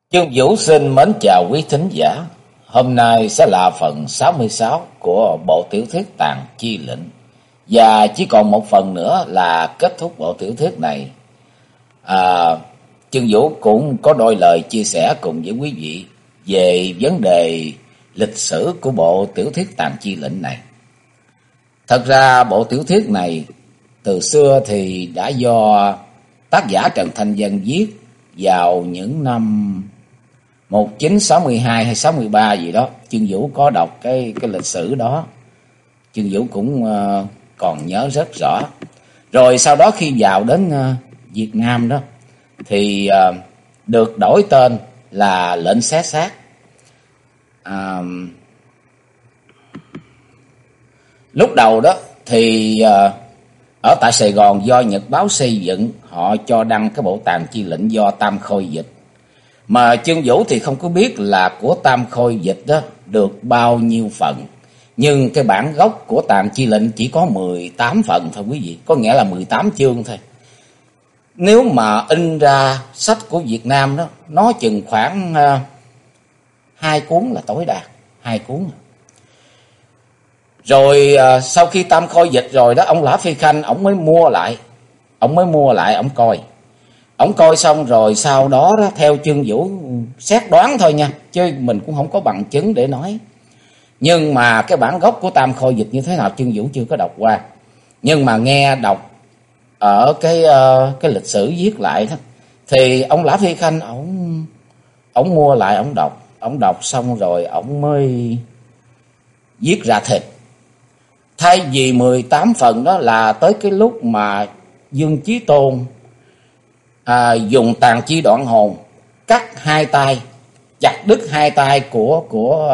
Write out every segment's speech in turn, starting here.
Dương Vũ xin mến chào quý thính giả. Hôm nay sẽ là phần 66 của bộ tiểu thuyết Tàn Chi Lệnh. Và chỉ còn một phần nữa là kết thúc bộ tiểu thuyết này. Dương Vũ cũng có đôi lời chia sẻ cùng với quý vị về vấn đề lịch sử của bộ tiểu thuyết Tàn Chi Lệnh này. Thật ra bộ tiểu thuyết này từ xưa thì đã do tác giả Trần Thanh Vân viết vào những năm 1962 hay 63 gì đó. Chương Vũ có đọc cái lịch sử đó. Chương Vũ cũng còn nhớ rất rõ. Rồi sau đó khi vào đến Việt Nam đó thì được đổi tên là Lệnh Xé Xác. Lúc đầu đó thì ở tại Sài Gòn do Nhật Báo xây dựng, họ cho đăng cái bộ Tàn Chi Lệnh do Tam Khôi dịch. Mà Chương Vũ thì không có biết là của Tam Khôi dịch đó được bao nhiêu phần. Nhưng cái bản gốc của Tàn Chi Lệnh chỉ có 18 phần thôi quý vị. Có nghĩa là 18 chương thôi. Nếu mà in ra sách của Việt Nam đó, nó chừng khoảng 2 cuốn là tối đa. 2 cuốn. Rồi sau khi Tam Khôi dịch rồi đó, ông Lã Phi Khanh, ông mới mua lại. Ông coi. Ông coi xong rồi sau đó, theo Chương Vũ xét đoán thôi nha, chứ mình cũng không có bằng chứng để nói. Nhưng mà cái bản gốc của Tam Khôi dịch như thế nào Chương Vũ chưa có đọc qua. Nhưng mà nghe đọc ở cái lịch sử viết lại đó, thì ông Lã Phi Khanh ông mua lại, ông đọc xong rồi ông mới viết ra thịt. Thay vì 18 phần đó là tới cái lúc mà Dương Chí Tôn dùng tàn chi đoạn hồn cắt 2 tay, chặt đứt 2 tay của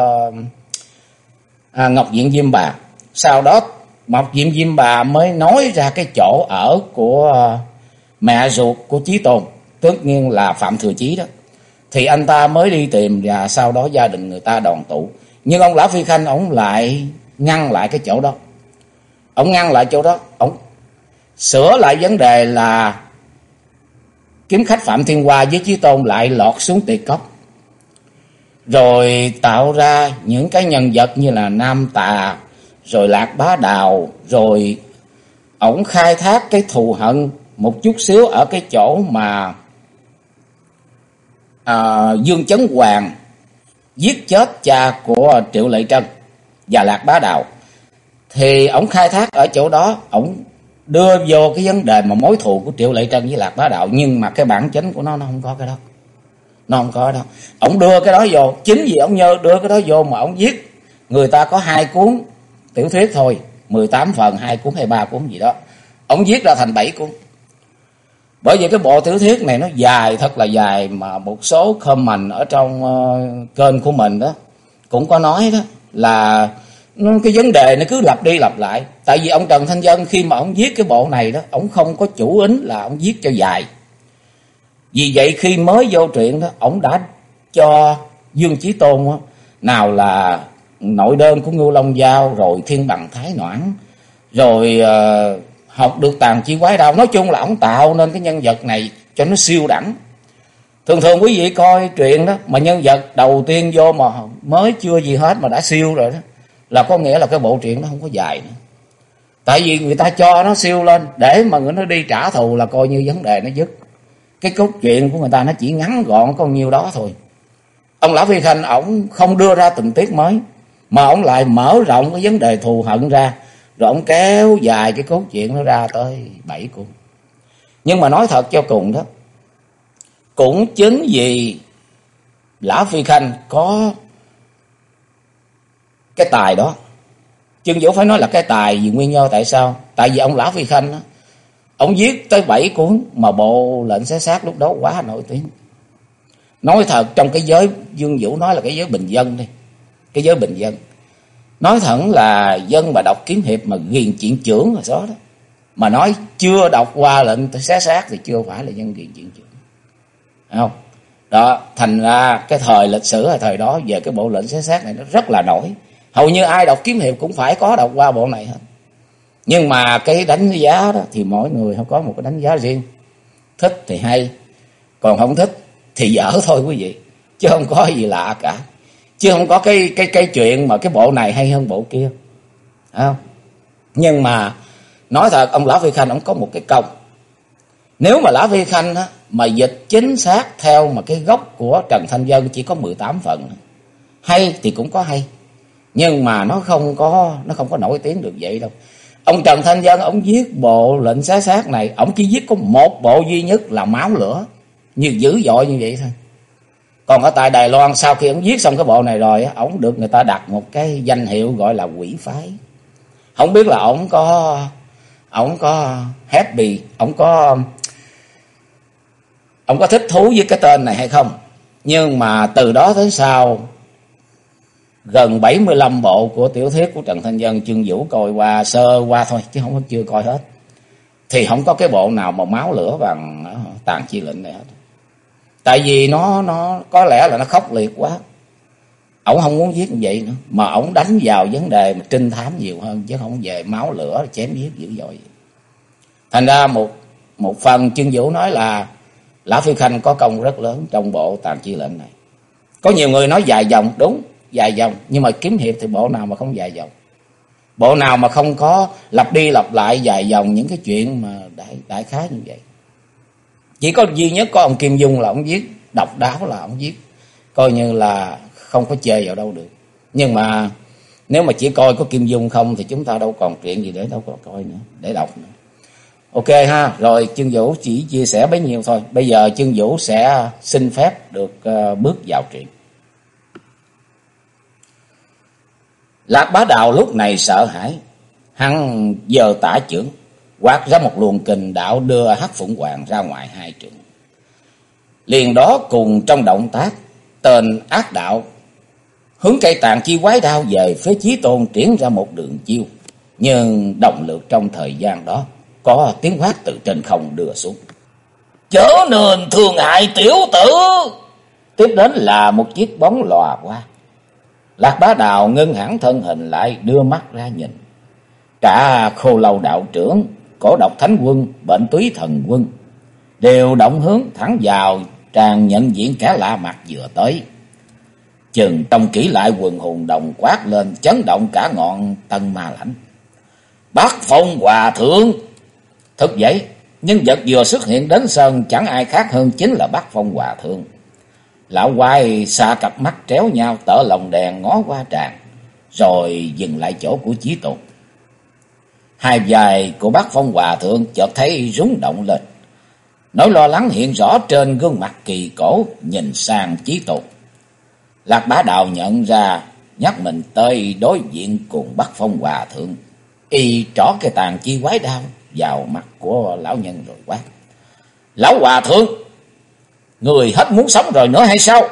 Ngọc Diện Diêm Bà. Sau đó Ngọc Diện Diêm Bà mới nói ra cái chỗ ở của mẹ ruột của Chí Tôn, tất nhiên là Phạm Thừa Chí đó. Thì anh ta mới đi tìm, và sau đó gia đình người ta đoàn tụ. Nhưng ông Lã Phi Khanh ông lại ngăn lại cái chỗ đó. Ông ngăn lại chỗ đó, ông sửa lại vấn đề là kiếm khách Phạm Thiên Hoa với Chí Tôn lại lọt xuống Tuyệt Cốc. Rồi tạo ra những cái nhân vật như là Nam Tà, rồi Lạc Bá Đào, rồi ổng khai thác cái thù hận một chút xíu ở cái chỗ mà Dương Chấn Hoàng giết chết cha của Triệu Lệ Trân và Lạc Bá Đào. Thì ổng khai thác ở chỗ đó, ổng đưa vô cái vấn đề mà mối thù của Triệu Lệ Trân với Lạc Bá Đạo. Nhưng mà cái bản chính của nó không có cái đó. Nó không có đâu. Ổng đưa cái đó vô, chính vì ổng đưa cái đó vô mà ổng viết. Người ta có 2 cuốn tiểu thuyết thôi, 18 phần, 2 cuốn hay 3 cuốn gì đó. Ổng viết ra thành 7 cuốn. Bởi vì cái bộ tiểu thuyết này nó dài, thật là dài. Mà một số comment ở trong kênh của mình đó cũng có nói đó là cái vấn đề nó cứ lặp đi lặp lại. Tại vì ông Trần Thanh Vân khi mà ông viết cái bộ này đó, ông không có chủ ý là ông viết cho dài. Vì vậy khi mới vô truyện đó, ông đã cho Dương Chí Tôn đó, nào là nội đơn của Ngưu Long Giao, rồi Thiên Bằng Thái Noãn, rồi học được Tàn Chi Quái Đao. Nói chung là ông tạo nên cái nhân vật này cho nó siêu đẳng. Thường thường quý vị coi truyện đó, mà nhân vật đầu tiên vô mà mới chưa gì hết mà đã siêu rồi đó, là có nghĩa là cái bộ truyện nó không có dài nữa. Tại vì người ta cho nó siêu lên để mà người nó đi trả thù là coi như vấn đề nó dứt. Cái cốt truyện của người ta nó chỉ ngắn gọn có nhiêu đó thôi. Ông Lã Phi Khanh ổng không đưa ra tình tiết mới, mà ổng lại mở rộng cái vấn đề thù hận ra, rồi ổng kéo dài cái cốt truyện nó ra tới 7 cuốn. Nhưng mà nói thật cho cùng đó, cũng chính vì Lã Phi Khanh có cái tài đó. Chương Vũ phải nói là cái tài, vì nguyên do tại sao? Tại vì ông Lã Phi Khanh đó, ông viết tới 7 cuốn mà bộ Lệnh Xé Xác lúc đó quá nổi tiếng. Nói thật, trong cái giới Dương Vũ nói là cái giới bình dân đi, cái giới bình dân, nói thẳng là dân mà đọc kiếm hiệp mà ghiền chuyện chưởng rồi đó, mà nói chưa đọc qua Lệnh Xé Xác thì chưa phải là dân ghiền chuyện chưởng, phải không? Đó, thành ra cái thời lịch sử ở thời đó về cái bộ Lệnh Xé Xác này nó rất là nổi. Hầu như ai đọc kiếm hiệp cũng phải có đọc qua bộ này hết. Nhưng mà cái đánh giá đó thì mỗi người không có một cái đánh giá riêng. Thích thì hay, còn không thích thì dở thôi quý vị. chứ không có gì lạ cả. Chứ không có cái chuyện mà cái bộ này hay hơn bộ kia. Phải không? Nhưng mà nói thật, ông Lã Phi Khanh ông có một cái công. Nếu mà Lã Phi Khanh á, mà dịch chính xác theo mà cái gốc của Trần Thanh Vân chỉ có 18 phần. Hay thì cũng có hay, nhưng mà nó không có nổi tiếng được vậy đâu. Ông Trần Thanh Vân ông viết bộ Lệnh Xá Xác này, ông chỉ viết có một bộ duy nhất là Máu Lửa, như dữ dội như vậy thôi. Còn ở tại Đài Loan, sau khi ông viết xong cái bộ này rồi á, ông được người ta đặt một cái danh hiệu gọi là quỷ phái. Không biết là ông có happy, ông có thích thú với cái tên này hay không. Nhưng mà từ đó tới sau, gần 75 bộ của tiểu thuyết của Trần Thanh Vân, Chương Vũ coi qua sơ qua thôi chứ không có chưa coi hết. Thì không có cái bộ nào mà Máu Lửa bằng Tàn Chi Lệnh này hết. Tại vì nó có lẽ là nó khốc liệt quá. Ổng không muốn viết như vậy nữa, mà ổng đánh vào vấn đề mà trinh thám nhiều hơn, chứ không về máu lửa chém giết dữ dội. Thành ra một phần Chương Vũ nói là Lã Phi Khanh có công rất lớn trong bộ Tàn Chi Lệnh này. Có nhiều người nói dài dòng, đúng, dài dòng, nhưng mà kiếm hiệp thì bộ nào mà không dài dòng. Bộ nào mà không có lặp đi lặp lại dài dòng những cái chuyện mà đại khái như vậy. Chỉ có duy nhất có ông Kim Dung là ông viết độc đáo, là ông viết coi như là không có chê vào đâu được. Nhưng mà nếu mà chỉ coi có Kim Dung không thì chúng ta đâu còn chuyện gì để đâu còn coi nữa, để đọc nữa. Ok ha, rồi Chương Vũ chỉ chia sẻ bấy nhiêu thôi. Bây giờ Chương Vũ sẽ xin phép được bước vào truyện. Lạc Bá Đào lúc này sợ hãi, hắn giơ tả chưởng quát ra một luồng kình đạo đưa Hắc Phụng Hoàng ra ngoài 2 trượng. Liền đó cùng trong động tác, tên ác đạo hướng cây Tàn Chi Quái Đao về phía Chí Tôn triển ra một đường chiêu, nhưng đồng lượt trong thời gian đó có tiếng quát từ trên không đưa xuống: "Chớ nên thương hại tiểu tử!" Tiếp đến là một chiếc bóng lòa qua. Lạc Bá Đào ngưng hẳn thân hình lại, đưa mắt ra nhìn. Cả Khô Lâu đạo trưởng, Cổ Độc Thánh Quân, Bệnh Túy Thần Quân đều động hướng thẳng vào tràng nhận diện kẻ lạ mặt vừa tới. Chừng trông kỹ lại, quần hùng đồng quát lên chấn động cả ngọn Tân Ma Lãnh: "Bắc Phong Hòa Thượng!" Thực vậy, nhân vật vừa xuất hiện đến sân chẳng ai khác hơn chính là Bắc Phong Hòa Thượng. Lão quái xa cặp mắt tréo nhau, tở lồng đèn ngó qua tràng, rồi dừng lại chỗ của Chí Tôn. Hai vai của Bắc Phong Hòa Thượng chợt thấy rung động lên, nỗi lo lắng hiện rõ trên gương mặt kỳ cổ, nhìn sang Chí Tôn. Lạc Bá Đào nhận ra, nhắc mình tới đối diện cùng Bắc Phong Hòa Thượng, y trỏ cái Tàn Chi Quái Đao vào mặt của lão nhân rồi quát: "Lão Hòa Thượng, người hết muốn sống rồi nữa hay sao?"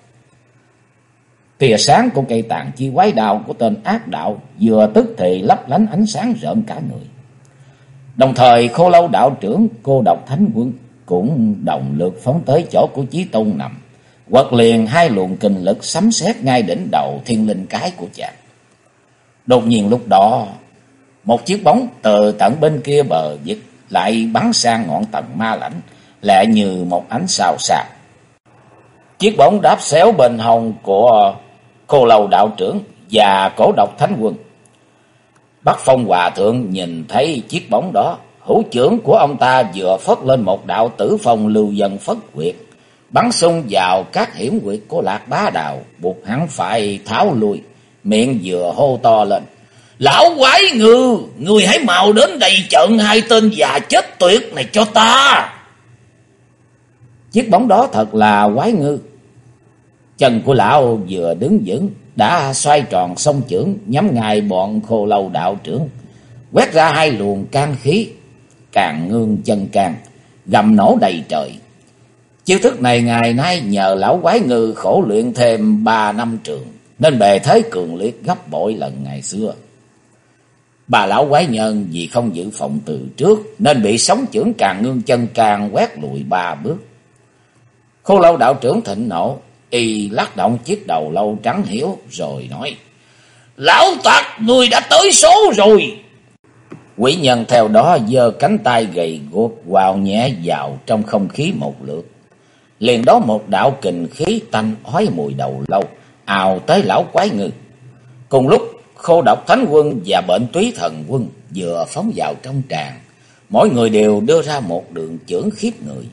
Tia sáng của cây Tàn Chi Quái Đao của tên ác đạo vừa tức thì lấp lánh ánh sáng rợn cả người. Đồng thời Khô Lâu đạo trưởng, Cô Độc Thánh Quân cũng đồng lượt phóng tới chỗ của Chí Tôn nằm, quật liền 2 luồng kình lực sấm sét ngay đỉnh đầu thiên linh cái của chàng. Đột nhiên lúc đó, một chiếc bóng từ tận bên kia bờ vực lại bắn sang ngọn Tần Ma Lãnh, lẹ như một ánh sao sạc. Chiếc bóng đáp xéo bên hông của Khô Lâu đạo trưởng và Cổ Độc Thánh Quân. Bắc Phong Hòa Thượng nhìn thấy chiếc bóng đó, hữu chưởng của ông ta vừa phất lên một đạo tử phong lưu dân phất quyệt, bắn xung vào các hiểm quyệt của Lạc Bá Đào, buộc hắn phải tháo lui, miệng vừa hô to lên: "Lão quái ngư, người hãy mau đến đây chặn 2 tên già chết tuyệt này cho ta!" Chiếc bóng đó thật là quái ngư. Chân của lão vừa đứng vững, đã xoay tròn song chưởng nhắm ngay bọn Khô Lâu đạo trưởng, quét ra 2 luồng can khí, càng ngương chân càng, gầm nổ đầy trời. Chiêu thức này ngày nay nhờ lão quái ngư khổ luyện thêm 3 năm trường, nên bề thế cường liệt gấp bội lần ngày xưa. Bà lão quái nhân vì không dự phòng từ trước, nên bị sóng chưởng càng ngương chân càng quét lùi 3 bước. Khô Lâu đạo trưởng thịnh nộ, y lắc động chiếc đầu lâu trắng hiếu rồi nói: "Lão tặc, người đã tới số rồi!" Quỷ nhân theo đó giơ cánh tay gầy guộc quào nhẹ vào trong không khí một lượt, Liền đó một đạo kình khí tanh ói mùi đầu lâu ào tới lão quái ngư. Cùng lúc Khô Độc Thánh Quân và Bệnh Túy Thần Quân vừa phóng vào trong tràng, mỗi người đều đưa ra một đường chưởng khiếp người.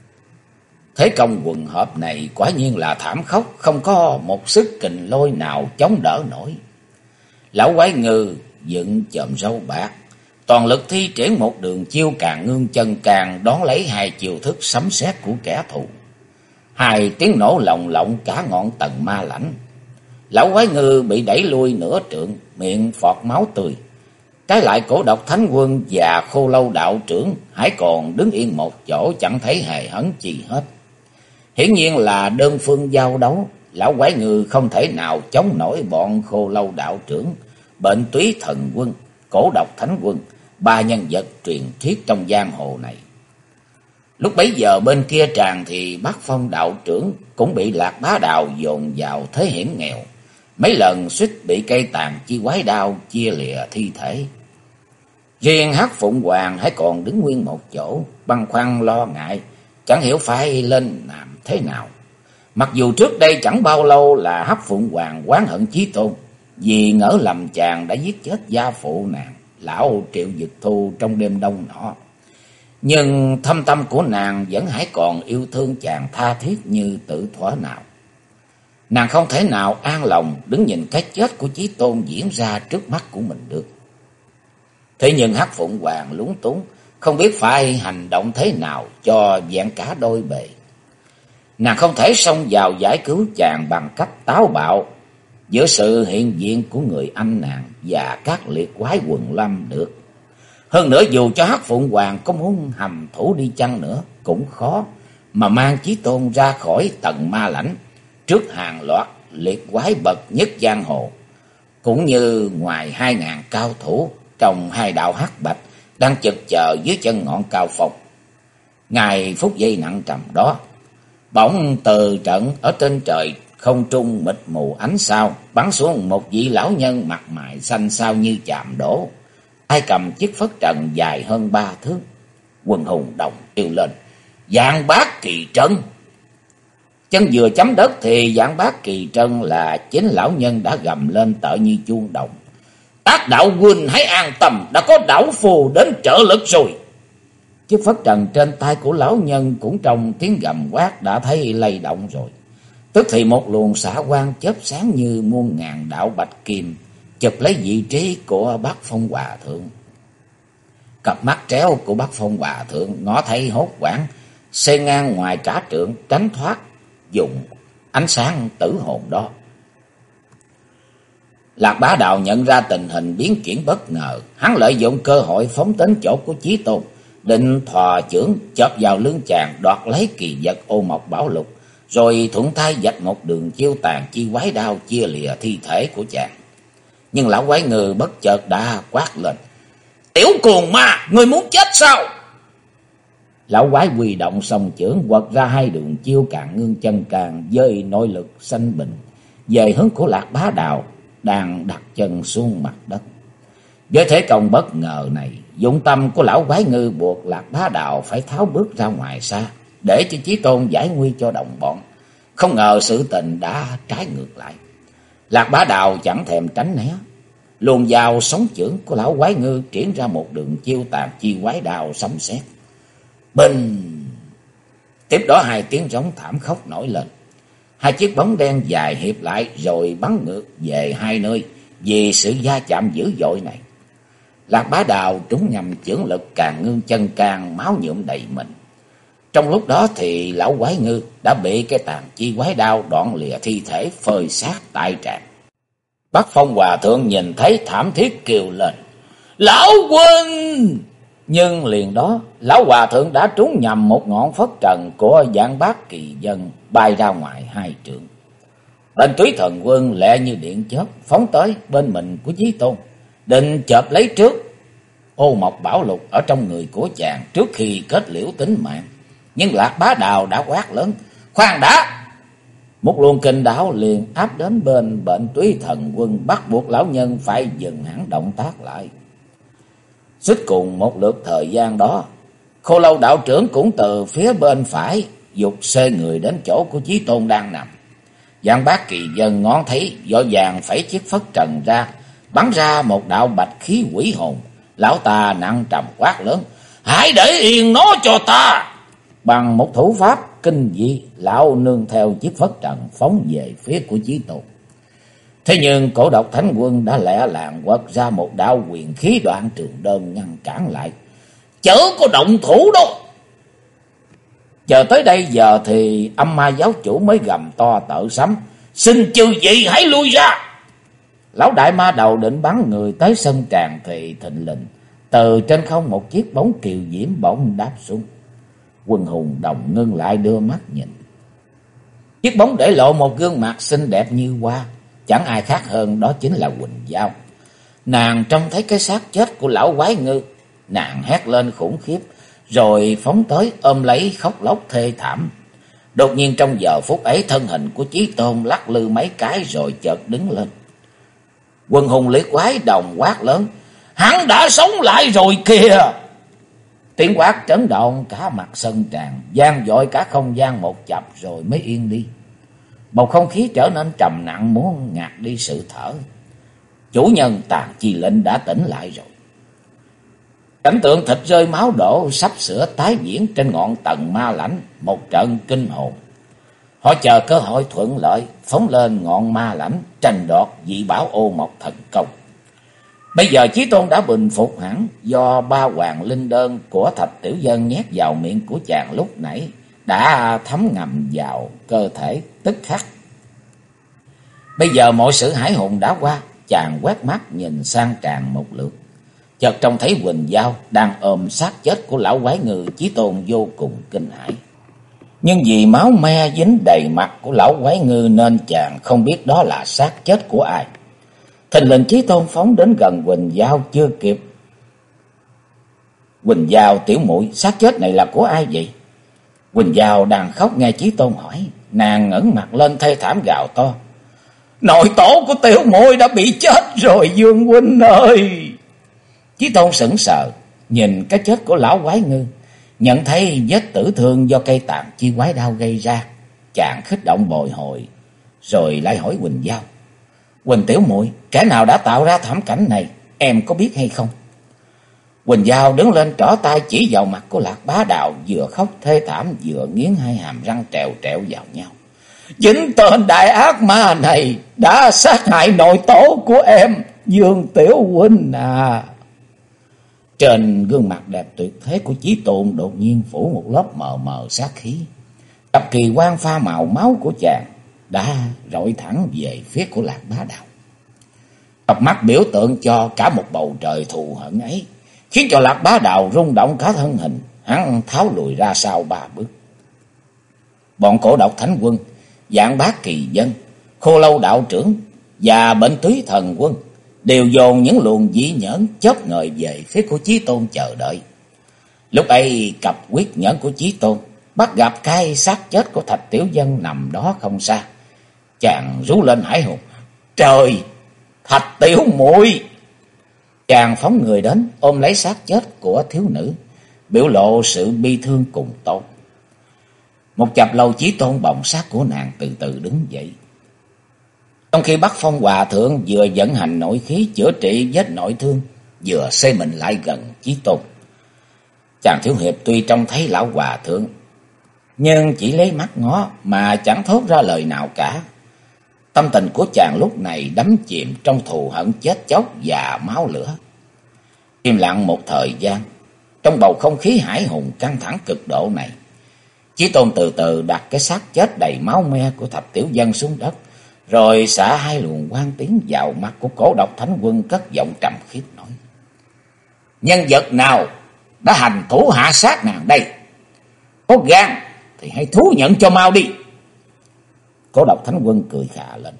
Thế công quần hợp này quả nhiên là thảm khốc, không có một sức kình lôi nào chống đỡ nổi. Lão quái ngư dựng chòm râu bạc, toàn lực thi triển một đường chiêu Càng Ngưng Chân Càng, đón lấy hai chiêu thức sấm sét của kẻ thù. Hai tiếng nổ lồng lộng cả ngọn tầng ma lãnh. Lão quái ngư bị đẩy lui nửa trượng, miệng phọt máu tươi. Trái lại Cổ Độc Thánh Quân và Khô Lâu đạo trưởng hãy còn đứng yên một chỗ, chẳng thấy hề hấn chi hết. Hiển nhiên là đơn phương giao đấu, lão quái ngư không thể nào chống nổi bọn Khô Lâu đạo trưởng, Bệnh Túy Thần Quân, Cổ Độc Thánh Quân, ba nhân vật truyền thuyết trong giang hồ này. Lúc bấy giờ bên kia tràng thì Bắc Phong đạo trưởng cũng bị Lạc Bá Đào dồn vào thế hiểm nghèo, mấy lần suýt bị cây tàn chi quái đao chia lìa thi thể. Riêng Hắc Phụng Hoàng hãy còn đứng nguyên một chỗ, băn khoăn lo ngại, chẳng hiểu phải lên làm thế nào. Mặc dù trước đây chẳng bao lâu là Hắc Phụng Hoàng oán hận Chí Tôn, vì ngỡ lầm chàng đã giết chết gia phụ nàng, lão Triệu Dực Thu trong đêm đông nọ. Nhưng thâm tâm của nàng vẫn hãy còn yêu thương chàng tha thiết như tử thuở nào. Nàng không thể nào an lòng đứng nhìn cái chết của Chí Tôn diễn ra trước mắt của mình được. Thế nhưng Hắc Phụng Hoàng lúng túng, không biết phải hành động thế nào cho vẹn cả đôi bề. Nàng không thể xông vào giải cứu chàng bằng cách táo bạo giữa sự hiện diện của người anh nàng và các liệt quái quần lâm được. Hơn nữa dù cho Hắc Phụng Hoàng có muốn hầm thủ đi chăng nữa cũng khó mà mang Chí Tôn ra khỏi tầng ma lãnh trước hàng loạt liệt quái bậc nhất giang hồ, cũng như ngoài 2000 cao thủ trong hai đạo hắc bạch đang chực chờ dưới chân ngọn cao phong. Ngày phút giây nặng trầm đó, bỗng từ trận ở trên trời không trung mịt mù ánh sao bắn xuống một vị lão nhân mặt mày xanh xao như chạm đổ, tay cầm chiếc phất trần dài hơn 3 thước. Quần hùng đồng kêu lên: Giang Bác Kỳ Trân! Chân vừa chấm đất thì Giang Bác Kỳ Trân là chính lão nhân đã gầm lên tợ như chuông đồng: Tác đạo huynh hãy an tâm, đã có đảo phù đến trợ lực rồi. Chiếc phất trần trên tay của lão nhân cũng trong tiếng gầm quát đã thấy lay động rồi. Tức thì một luồng xạ quang chớp sáng như muôn ngàn đạo bạch kim chụp lấy vị trí của Bắc Phong Hòa Thượng. Cặp mắt tréo của Bắc Phong Hòa Thượng ngó thấy hốt hoảng, xê ngang ngoài cả trượng tránh thoát dùng ánh sáng tử hồn đó. Lạc Bá Đào nhận ra tình hình biến chuyển bất ngờ, hắn lợi dụng cơ hội phóng đến chỗ của Chí Tôn, định thò chưởng chộp vào lưng chàng đoạt lấy kỳ vật Ô Mộc Bảo Lục, rồi thuận tay vạch một đường chiêu tàn chi quái đao chia lìa thi thể của chàng. Nhưng lão quái ngư bất chợt đã quát lên: Tiểu cuồng ma, ngươi muốn chết sao? Lão quái huy động song chưởng quật ra hai đường chiêu Càng Ngưng Chân Càng với nội lực xanh bình về hướng của Lạc Bá Đào đang đặt chân xuống mặt đất. Với thế công bất ngờ này, dụng tâm của lão quái ngư buộc Lạc Bá Đào phải tháo bước ra ngoài xa để cho Chí Tôn giải nguy cho đồng bọn. Không ngờ sự tình đã trái ngược lại. Lạc Bá Đào chẳng thèm tránh né, luồn vào sóng chưởng của lão quái ngư triển ra một đường chiêu tàn chi quái đao sấm sét. Bình! Tiếp đó hai tiếng rống thảm khốc nổi lên. Hai chiếc bóng đen dài hiệp lại rồi bắn ngược về hai nơi vì sự va chạm dữ dội này. Lạc Bá Đào trúng nhầm chưởng lực Càng Ngưng Chân Càng, máu nhuộm đầy mình. Trong lúc đó thì lão quái ngư đã bị cái tàn chi quái đao đoạn lìa thi thể phơi xác tại tràng. Bắc Phong Hòa Thượng nhìn thấy thảm thiết kêu lên: Lão huynh! Nhưng liền đó lão hòa thượng đã trúng nhầm một ngọn phất trần của Giang Bác Kỳ Dân bay ra ngoài 2 trượng. Bên Túy Thần Quân lẹ như điện chớp phóng tới bên mình của Chí Tôn, định chộp lấy trước Ô Mộc Bảo Lục ở trong người của chàng trước khi kết liễu tính mạng. Nhưng Lạc Bá Đào đã quát lớn: Khoan đã! Một luồng kình đạo liền áp đến bên Bệnh Túy Thần Quân, bắt buộc lão nhân phải dừng hẳn động tác lại. Suýt cùng một lượt thời gian đó, Khô Lâu đạo trưởng cũng từ phía bên phải dục xê người đến chỗ của Chí Tôn đang nằm. Giang Bác Kỳ Dân ngón thấy vội vàng phẩy chiếc phất trần ra, bắn ra một đạo bạch khí quỷ hồn. Lão ta nặng trầm quát lớn: "Hãy để yên nó cho ta!" Bằng một thủ pháp kinh dị, lão nương theo chiếc phất trần phóng về phía của Chí Tôn. Thế nhưng Cổ Độc Thánh Quân đã lẹ làng quật ra một đạo quyền khí đoạn trường đơn ngăn cản lại. "Chớ có động thủ đâu!" Chờ tới đây giờ thì Âm Ma giáo chủ mới gầm to tợ sấm: "Xin chư vị hãy lui ra!" Lão đại ma đầu định bắn người tới sân tràng thì thình lình từ trên không một chiếc bóng kiều diễm bỗng đáp xuống. Quân hùng đồng ngưng lại đưa mắt nhìn. Chiếc bóng để lộ một gương mặt xinh đẹp như hoa, chẳng ai khác hơn đó chính là Quỳnh Giao. Nàng trông thấy cái xác chết của lão quái ngư, nàng hét lên khủng khiếp, rồi phóng tới ôm lấy khóc lóc thê thảm. Đột nhiên trong giờ phút ấy, thân hình của Chí Tôn lắc lư mấy cái rồi chợt đứng lên. Quần hùng liệt quái đồng quát lớn: "Hắn đã sống lại rồi kìa!" Tiếng quát chấn động cả mặt sân tràng, vang dội cả không gian một chập rồi mới yên đi. Bầu không khí trở nên trầm nặng muốn ngạt đi sự thở. Chủ nhân Tàn Chi Lệnh đã tỉnh lại rồi. Cảnh tượng thịt rơi máu đổ sắp sửa tái diễn trên ngọn Tần Ma Lãnh, một trận kinh hồn. Họ chờ cơ hội thuận lợi phóng lên ngọn Ma Lãnh tranh đoạt dị bảo Ô Mộc Thần Công. Bây giờ Chí Tôn đã bình phục hẳn, do 3 hoàng linh đơn của Thạch Tiểu Dân nhét vào miệng của chàng lúc nãy đã thấm ngầm vào cơ thể tức khắc. Bây giờ mọi sự hãi hùng đã qua, chàng quét mắt nhìn sang tràng một lượt, chợt trông thấy Quỳnh Giao đang ôm xác chết của lão quái ngư. Chí Tôn vô cùng kinh hãi, nhưng vì máu me dính đầy mặt của lão quái ngư nên chàng không biết đó là xác chết của ai. Thình lình Chí Tôn phóng đến gần Quỳnh Giao chưa kịp. "Quỳnh Giao tiểu muội, xác chết này là của ai vậy?" Quỳnh Giao đang khóc nghe Chí Tôn hỏi, nàng ngẩng mặt lên thê thảm gào to: "Nội tổ của tiểu muội đã bị chết rồi Dương huynh ơi!" Chí Tôn sững sờ nhìn cái chết của lão quái ngư, nhận thấy vết tử thương do cây Tàn Chi quái đao gây ra. Chàng kích động bồi hồi, rồi lại hỏi Quỳnh Giao: "Quỳnh tiểu muội, kẻ nào đã tạo ra thảm cảnh này, em có biết hay không?" Quỳnh Giao đứng lên trỏ tay chỉ vào mặt của Lạc Bá Đạo, vừa khóc thê thảm vừa nghiến hai hàm răng trèo trẹo vào nhau: "Chính tên đại ác ma này đã sát hại nội tổ của em, Dương tiểu huynh à!" Trên gương mặt đẹp tuyệt thế của Chí Tôn đột nhiên phủ một lớp mờ mờ sát khí. Cặp kỳ quan pha màu máu của chàng đã rọi thẳng về phía của Lạc Bá Đạo. Cặp mắt biểu tượng cho cả một bầu trời thù hận ấy, khiến cho Lạc Bá Đạo rung động cả thân hình. Hắn tháo lùi ra sau 3 bước. Bọn Cổ Độc Thánh Quân, Vạn Bác Kỳ Dân, Khô Lâu Đạo Trưởng và Bệnh Túy Thần Quân đều dồn những luồng dĩ nhẫn chớp ngời về phía của Chí Tôn chờ đợi. Lúc ấy cặp quyết nhẫn của Chí Tôn bắt gặp cái xác chết của Thạch Tiểu Dân nằm đó không xa. Chàng rú lên hãi hùng: "Trời, Thạch tiểu muội!" Chàng phóng người đến ôm lấy xác chết của thiếu nữ, biểu lộ sự bi thương cùng tột. Một chập lâu Chí Tôn bồng xác của nàng từ từ đứng dậy. Trong khi Bắc Phong Hòa Thượng vừa vận hành nội khí chữa trị vết nội thương, vừa xoay mình lại gần Chí Tôn. Chàng thiếu hiệp tuy trông thấy lão Hòa Thượng, nhưng chỉ lấy mắt ngó mà chẳng thốt ra lời nào cả. Tâm tình của chàng lúc này đắm chìm trong thù hận chết chóc và máu lửa. Im lặng một thời gian, trong bầu không khí hải hùng căng thẳng cực độ này, Chí Tôn từ từ đặt cái xác chết đầy máu me của Thạch Tiểu Dân xuống đất, rồi xả 2 luồng quang tiến vào mắt của Cổ Độc Thánh Quân, cất giọng trầm khiếp nói: "Nhân vật nào đã hành thủ hạ sát nàng đây? Có gan thì hãy thú nhận cho mau đi." Cổ Độc Thánh Quân cười khà lên: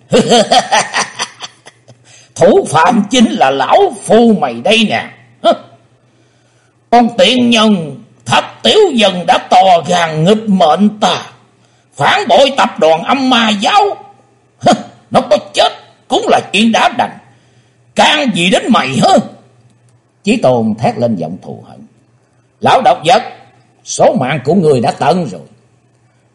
"Thủ phạm chính là lão phu mày đây nè. Con tiện nhân Thạch Tiểu Dân đã to gan nghịch mệnh ta, phản bội tập đoàn Âm Ma giáo. Nó có chết cũng là chuyện đã đành, can gì đến mày hả?" Chí Tôn thét lên giọng thù hận: "Lão độc vật, số mạng của người đã tận rồi.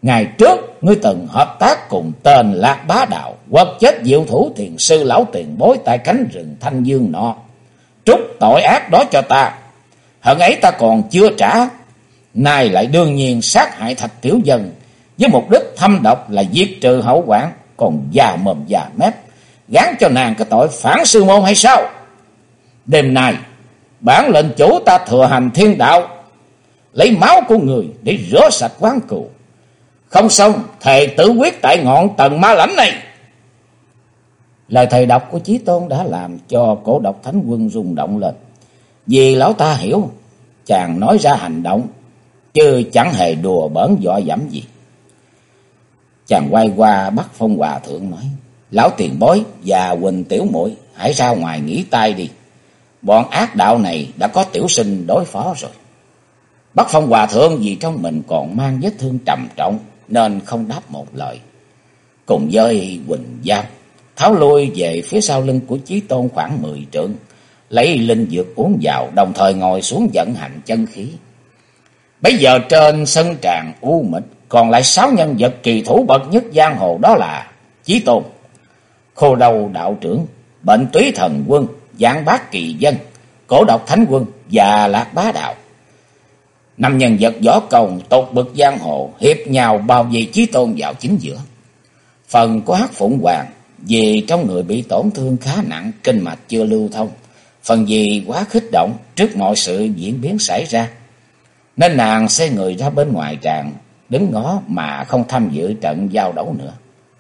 Ngày trước ngươi từng hợp tác cùng tên Lạc Bá Đạo quật chết diệu thủ thiền sư lão tiền bối tại cánh rừng Thanh Dương nọ. Trút tội ác đó cho ta. Hận ấy ta còn chưa trả, nay lại đương nhiên sát hại Thạch tiểu dân với mục đích thâm độc là diệt trừ hậu quản, còn già mồm già mép gán cho nàng cái tội phản sư môn hay sao? Đêm nay bản lệnh chủ ta thừa hành thiên đạo, lấy máu của người để rửa sạch oán cừu. Không xong thề tử quyết tại ngọn Tần Ma Lãnh này. Lời thầy đọc của Chí Tôn đã làm cho Cổ Độc Thánh Quân rung động lên. Vì lão ta hiểu chàng nói ra hành động, chứ chẳng hề đùa bỡn dọa dẫm gì. Chàng quay qua Bắc Phong Hòa Thượng nói: Lão tiền bối và Huỳnh tiểu muội hãy ra ngoài nghỉ tay đi. Bọn ác đạo này đã có tiểu sinh đối phó rồi. Bắc Phong Hòa Thượng vì trong mình còn mang vết thương trầm trọng nên không đáp một lời. Cùng với Huỳnh Giao tháo lui về phía sau lưng của Chí Tôn khoảng 10 trượng, lấy linh dược uống vào, đồng thời ngồi xuống vận hành chân khí. Bây giờ trên sân tràng u mịch còn lại 6 nhân vật kỳ thủ bậc nhất giang hồ, đó là Chí Tôn, Khô Đầu Đạo Trưởng, Bệnh Túy Thần Quân, Giảng Bác Kỳ Dân, Cổ Độc Thánh Quân và Lạc Bá Đạo. 5 nhân vật võ công tột bậc giang hồ hiệp nhau bao vây Chí Tôn vào chính giữa. Phần của Hắc Phụng Hoàng vì trong người bị tổn thương khá nặng, kinh mạch chưa lưu thông, phần vì quá kích động trước mọi sự diễn biến xảy ra, nên nàng xoay người ra bên ngoài tràng đứng ngó mà không tham dự trận giao đấu nữa.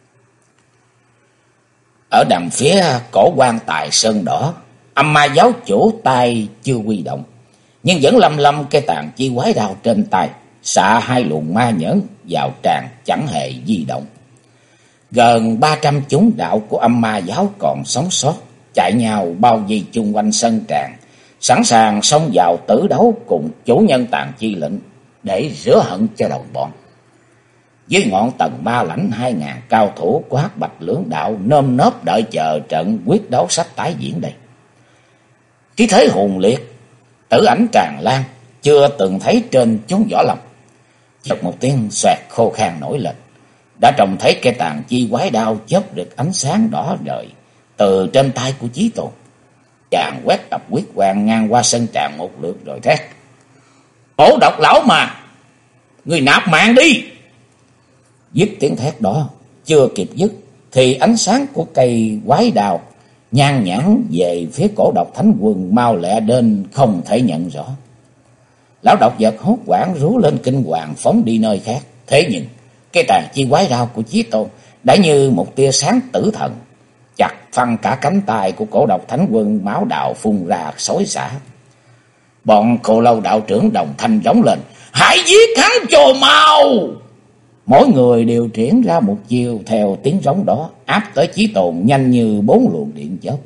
Ở đằng phía cổ quan tài sơn đỏ, Âm Ma giáo chủ tay chưa huy động, nhưng vẫn lăm lăm cây tàn chi quái đao trên tay, xạ 2 luồng ma nhẫn vào tràng chẳng hề di động. Gần 300 chúng đạo của Âm Ma giáo còn sống sót chạy nhau bao vây chung quanh sân tràng, sẵn sàng xông vào tử đấu cùng chủ nhân Tàn Chi lệnh để rửa hận cho đồng bọn. Dưới ngọn Tần Ma Lãnh, 2000 cao thủ của Hắc Bạch Lưỡng đạo nơm nớp đợi chờ trận quyết đấu sắp tái diễn đây. Khí thế hùng liệt, tử ảnh tràn lan, chưa từng thấy trên chúng võ lâm. Chợt một tiếng xoẹt khô khan nổi lên, đã trông thấy cây tàn chi quái đao chớp được ánh sáng đỏ rời từ trên tay của Chí Tôn. Chàng quét tập quyết quang ngang qua sân tràng một lượt rồi thét: Cổ độc lão mà, người nạp mạng đi! Dứt tiếng thét đó chưa kịp dứt thì ánh sáng của cây quái đao nhan nhãn về phía Cổ Độc Thánh Quân mau lẹ đến không thể nhận rõ. Lão độc vật hốt hoảng rú lên kinh hoàng phóng đi nơi khác. Thế nhưng cây tàn chi quái đao của Chí Tôn đã như một tia sáng tử thần, chặt phăng cả cánh tay của Cổ Độc Thánh Quân, máu đạo phun ra xối xả. Bọn Khô Lâu đạo trưởng đồng thanh giống lên: Hãy giết hắn cho mau! Mỗi người đều triển ra một chiêu theo tiếng rống đó, áp tới Chí Tôn nhanh như 4 luồng điện chớp.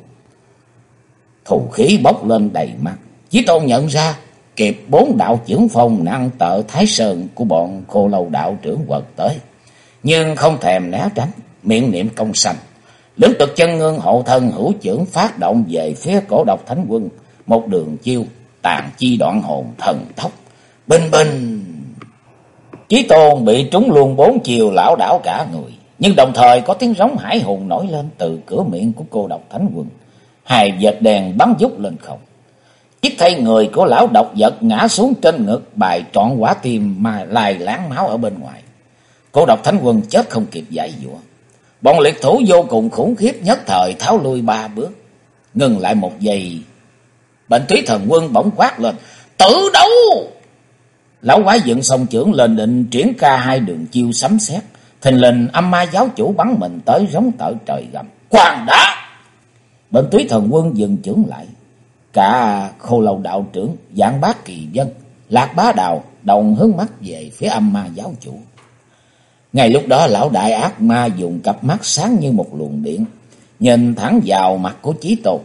Thù khí bốc lên đầy mặt, Chí Tôn nhận ra kịp 4 đạo chưởng phong nặng tợ Thái Sơn của bọn Khô Lâu đạo trưởng quật tới, nhưng không thèm né tránh, miệng niệm công sanh. Lưỡng Cực Chân Ngưng hộ thân hữu chưởng phát động về phía Cổ Độc Thánh Quân, một đường chiêu tàn chi đoạn hồn thần tốc. Bình bình, Chí Tôn bị trúng luôn 4 chiều lão đảo cả người, nhưng đồng thời có tiếng rống hải hùng nổi lên từ cửa miệng của Cô Độc Thánh Quân. 2 vệt đèn bắn vút lên không. Chiếc thay người của lão độc vật ngã xuống trên ngực, bài trọn quả tim mà lai láng máu ở bên ngoài. Cô Độc Thánh Quân chết không kịp giải dụa. Bọn liệt thủ vô cùng khủng khiếp nhất thời tháo lui 3 bước. Ngừng lại một giây, Bệnh Túy Thần Quân bỗng quát lên: Tự đấu! Lão quái dựng song chưởng lên định triển ca 2 đường chiêu sấm sét. Thình lình Âm Ma giáo chủ bắn mình tới rống tợ trời gầm: Khoan đã! Bệnh Túy Thần Quân dừng chưởng lại. Cả Khô Lâu đạo trưởng, Giảng Bác Kỳ Dân, Lạc Bá Đạo đồng hướng mắt về phía Âm Ma giáo chủ. Ngay lúc đó lão đại ác ma dùng cặp mắt sáng như một luồng điện, nhìn thẳng vào mặt của Chí Tôn.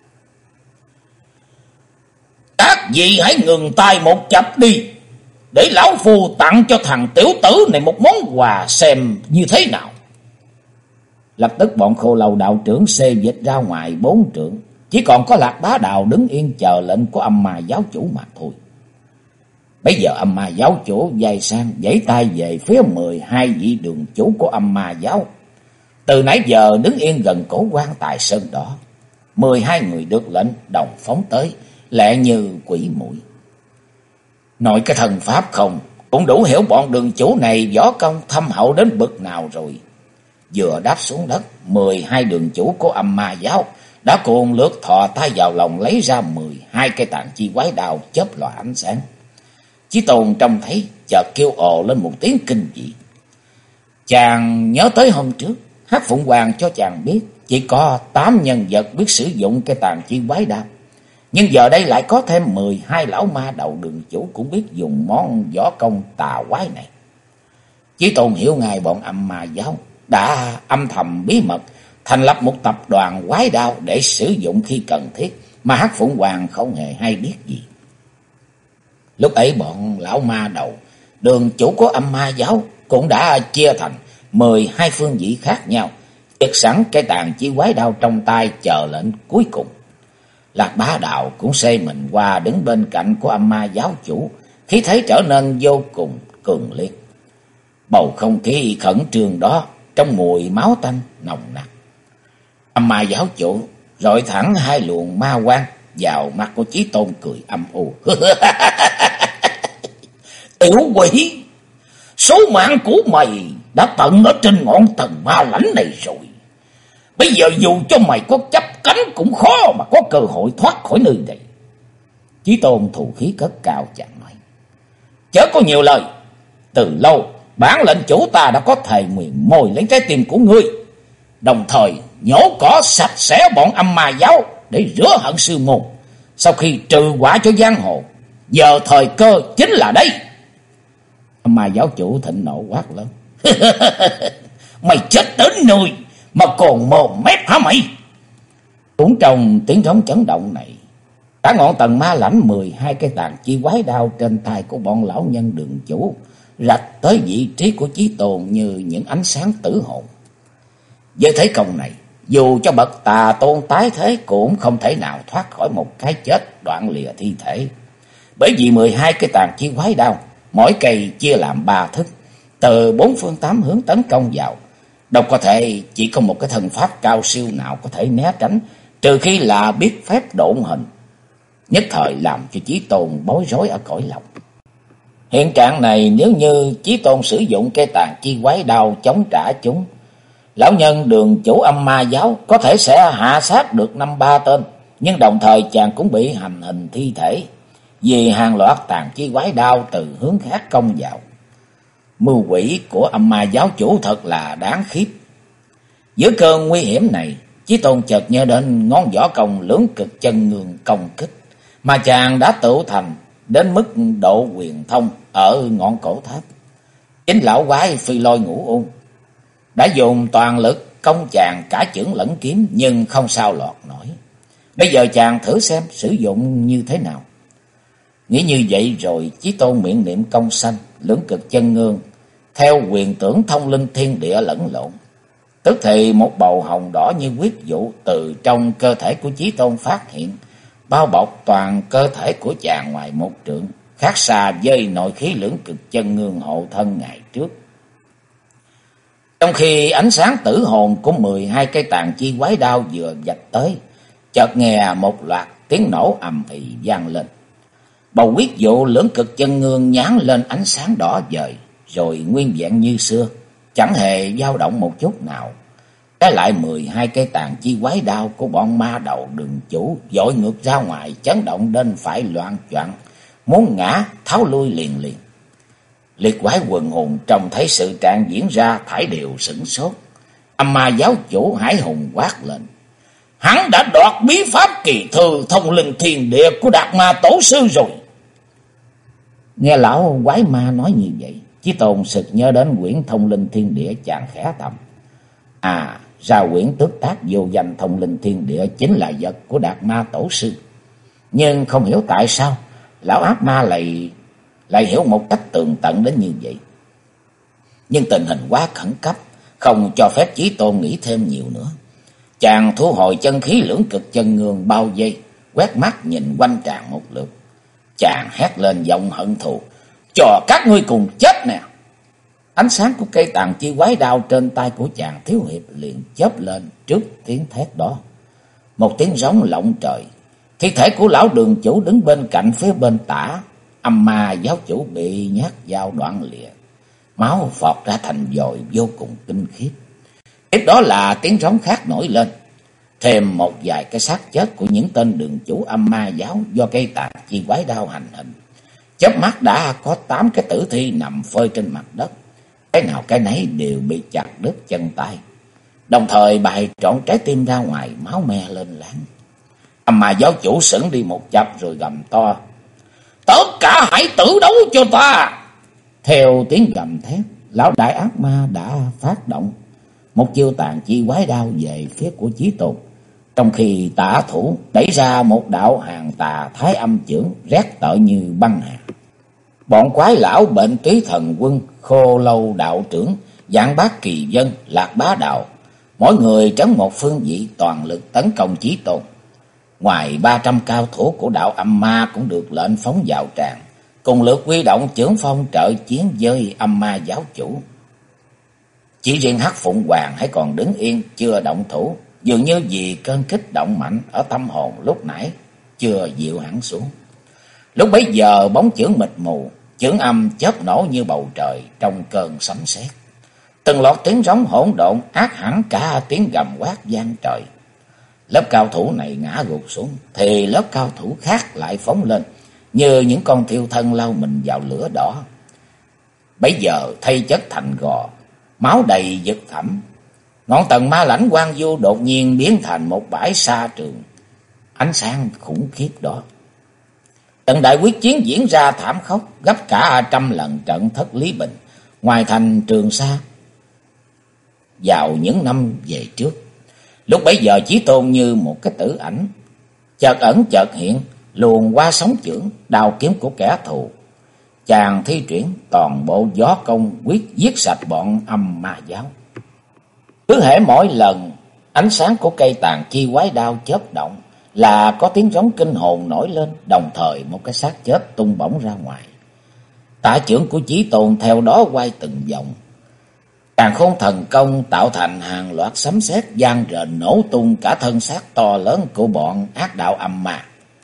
Các vị hãy ngừng tay một chập đi, để lão phu tặng cho thằng tiểu tử này một món quà xem như thế nào. Lập tức bọn Khô Lâu đạo trưởng xê dịch ra ngoài 4 trượng, chỉ còn có Lạc Bá Đạo đứng yên chờ lệnh của Âm Ma giáo chủ mà thôi. Bây giờ âm ma giáo chủ dài sang giãy tay về phía 12 vị đường chủ của âm ma giáo. Từ nãy giờ đứng yên gần cổ quan tài sơn đỏ. 12 người được lệnh đồng phóng tới, lẹ như quỷ muội. Nội cái thần pháp không, cũng đủ hiểu bọn đường chủ này võ công thâm hậu đến bậc nào rồi. Vừa đáp xuống đất, 12 đường chủ của âm ma giáo đã cuồng lướt thò tay vào lòng lấy ra 12 cây tàn chi quái đao chớp lòa ánh sáng. Chí Tôn trông thấy chợt kêu ồ lên một tiếng kinh dị. Chàng nhớ tới hôm trước, Hắc Phụng Hoàng cho chàng biết chỉ có 8 nhân vật biết sử dụng cây tàn chi quái đao. Nhưng giờ đây lại có thêm 12 lão ma đầu đường chủ cũng biết dùng món võ công tà quái này. Chí Tôn hiểu ngay bọn âm ma giáo đã âm thầm bí mật thành lập một tập đoàn quái đao để sử dụng khi cần thiết, mà Hắc Phụng Hoàng không hề hay biết gì. Lúc ấy bọn lão ma đầu đường chủ của âm ma giáo cũng đã chia thành 12 phương vị khác nhau, chực sẵn cái tàn chi quái đao trong tay chờ lệnh cuối cùng. Lạc Bá Đạo cũng xây mình qua đứng bên cạnh của âm ma giáo chủ, khí thế trở nên vô cùng cường liệt. Bầu không khí khẩn trương đó trong mùi máu tanh nồng nặc. Âm ma giáo chủ rọi thẳng 2 luồng ma quang vào mắt của Chí Tôn, cười âm u. Tiểu quỷ, số mạng của mày đã tận ở trên ngọn thần ma lãnh này rồi. Bây giờ dù cho mày có chấp cánh cũng khó mà có cơ hội thoát khỏi nơi này. Chí Tôn thù khí cất cao chàng nói. Chớ có nhiều lời. Từ lâu bản lệnh chủ ta đã có thề nguyện mồi lấy trái tim của ngươi, đồng thời nhổ cỏ sạch sẽ bọn âm ma giáo để rửa hận sư môn. Sau khi trừ quả cho giang hồ, giờ thời cơ chính là đây. Âm ma giáo chủ thịnh nộ quát lớn. Mày chết đến nơi mà còn mồm mép hả mày? Cũng trong tiếng trống chấn động này, cả ngọn tầng ma lãnh 12 cái tàn chi quái đao trên tay của bọn lão nhân đường chủ rạch tới vị trí của Chí Tôn như những ánh sáng tử hồn. Với thế công này, dù cho bậc tà tôn tái thế cũng không thể nào thoát khỏi một cái chết đoạn lìa thi thể. Bởi vì 12 cái tàn chi quái đao, mỗi cây chia làm 3 thức, từ 4 phương 8 hướng tấn công vào. Đâu có thể chỉ có một cái thần pháp cao siêu nào có thể né tránh, trừ khi là biết phép độn hình. Nhất thời làm cho Chí Tôn bối rối ở cõi lòng. Hiện trạng này nếu như Chí Tôn sử dụng cây tàn chi quái đao chống trả chúng, lão nhân đường chủ âm ma giáo có thể sẽ hạ sát được 5-3 tên, nhưng đồng thời chàng cũng bị hành hình thi thể, vì hàng loạt tàn chi quái đao từ hướng khác công vào. Mưu quỷ của âm ma giáo chủ thật là đáng khiếp. Giữa cơn nguy hiểm này, Chí Tôn chợt nhớ đến ngón võ công lưỡng cực chân ngương công kích mà chàng đã tự thành đến mức độ huyền thông ở ngọn cổ tháp. Chính lão quái Phi Lôi Ngũ Ung đã dùng toàn lực công chàng cả chưởng lẫn kiếm, nhưng không sao lọt nổi. Bây giờ chàng thử xem sử dụng như thế nào. Nghĩ như vậy rồi, Chí Tôn miệng niệm công sanh lưỡng cực chân ngương theo quyền tưởng thông linh thiên địa lẫn lộn. Tức thì một bầu hồng đỏ như huyết vụ từ trong cơ thể của Chí Tôn phát hiện, bao bọc toàn cơ thể của chàng ngoài một trượng, khác xa với nội khí lưỡng cực chân ngương hộ thân ngày trước. Trong khi ánh sáng tử hồn của 12 cây tàn chi quái đao vừa vạch tới, chợt nghe một loạt tiếng nổ ầm ĩ vang lên. Bầu huyết vụ lưỡng cực chân ngương nhán lên ánh sáng đỏ vời, rồi nguyên vẹn như xưa, chẳng hề dao động một chút nào. Trái lại 12 cây tàn chi quái đao của bọn ma đầu đường chủ dội ngược ra ngoài, chấn động đến phải loạn choạng, muốn ngã tháo lui liền liền. Liệt quái quần hùng trông thấy sự trạng diễn ra thảy đều sửng sốt. Âm ma giáo chủ Hải Hùng quát lên. Hắn đã đoạt bí pháp kỳ thư thông linh thiên địa của Đạt Ma tổ sư rồi. Nghe lão quái ma nói như vậy, Chí Tôn sực nhớ đến quyển thông linh thiên địa, chàng khẽ thầm. À, ra quyển tước tác vô danh thông linh thiên địa chính là vật của Đạt Ma tổ sư. Nhưng không hiểu tại sao lão ác ma lại hiểu một cách tường tận đến như vậy. Nhưng tình hình quá khẩn cấp, không cho phép Chí Tôn nghĩ thêm nhiều nữa. Chàng thu hồi chân khí lưỡng cực chân ngương bao vây, quét mắt nhìn quanh tràng một lượt. Chàng hét lên giọng hận thù. cho các ngươi cùng chết nè. Ánh sáng của cây tàn chi quái đao trên tay của chàng thiếu hiệp liền chớp lên trước tiếng thét đó. Một tiếng rống lộng trời. Thi thể của lão đường chủ đứng bên cạnh phía bên tả âm ma giáo chủ bị nhát dao đoạn lìa. Máu phọt ra thành dồi vô cùng kinh khiếp. Tiếp đó là tiếng rống khác nổi lên. Thêm một vài cái xác chết của những tên đường chủ âm ma giáo do cây tàn chi quái đao hành hình. Chớp mắt đã có 8 cái tử thi nằm phơi trên mặt đất. Cái nào cái nấy đều bị chặt đứt chân tay. Đồng thời bài trọn trái tim ra ngoài, máu me lên láng. Âm ma giáo chủ sững đi một chập rồi gầm to. Tất cả hãy tử đấu cho ta. Theo tiếng gầm thét, lão đại ác ma đã phát động một chiêu tàn chi quái đao về phía của Chí Tôn. Trong khi tả thủ đẩy ra một đạo hàng tà thái âm chưởng rét tợ như băng hà. Bọn quái lão bệnh túy thần quân, khô lâu đạo trưởng, Giảng Bác Kỳ Dân, Lạc Bá Đạo, mỗi người trấn một phương vị toàn lực tấn công Chí Tôn. Ngoài 300 cao thủ của đạo âm ma cũng được lệnh phóng vào tràng, cùng lượt huy động chưởng phong trợ chiến với âm ma giáo chủ. Chỉ riêng Hắc Phụng Hoàng hãy còn đứng yên chưa động thủ, dường như vì cơn kích động mạnh ở tâm hồn lúc nãy chưa dịu hẳn xuống. Lúc bấy giờ bóng chưởng mịt mù, chưởng âm chớp nổ như bầu trời trong cơn sấm sét. Từng loạt tiếng rống hỗn độn át hẳn cả tiếng gầm quát vang trời. Lớp cao thủ này ngã gục xuống thì lớp cao thủ khác lại phóng lên như những con thiêu thân lao mình vào lửa đỏ. Bấy giờ thay chất thành gò, máu đầy vực thẳm. Ngọn tầng ma lãnh quang vu đột nhiên biến thành một bãi sa trường ánh sáng khủng khiếp đó. Trận đại quyết chiến diễn ra thảm khốc gấp cả 100 lần trận thất Lý Bình ngoài thành Trường Sa vào những năm về trước. Lúc bấy giờ Chí Tôn như một cái tử ảnh, chợt ẩn chợt hiện, luồn qua sóng chưởng, đao kiếm của kẻ thù. Chàng thi triển toàn bộ gió công quyết giết sạch bọn âm ma giáo. Cứ hễ mỗi lần ánh sáng của cây tàn chi quái đao chớp động là có tiếng rống kinh hồn nổi lên, đồng thời một cái xác chết tung bổng ra ngoài. Tả chưởng của Chí Tôn theo đó quay từng vòng. Càn khôn thần công tạo thành hàng loạt sấm sét vang rền nổ tung cả thân xác to lớn của bọn ác đạo âm ma.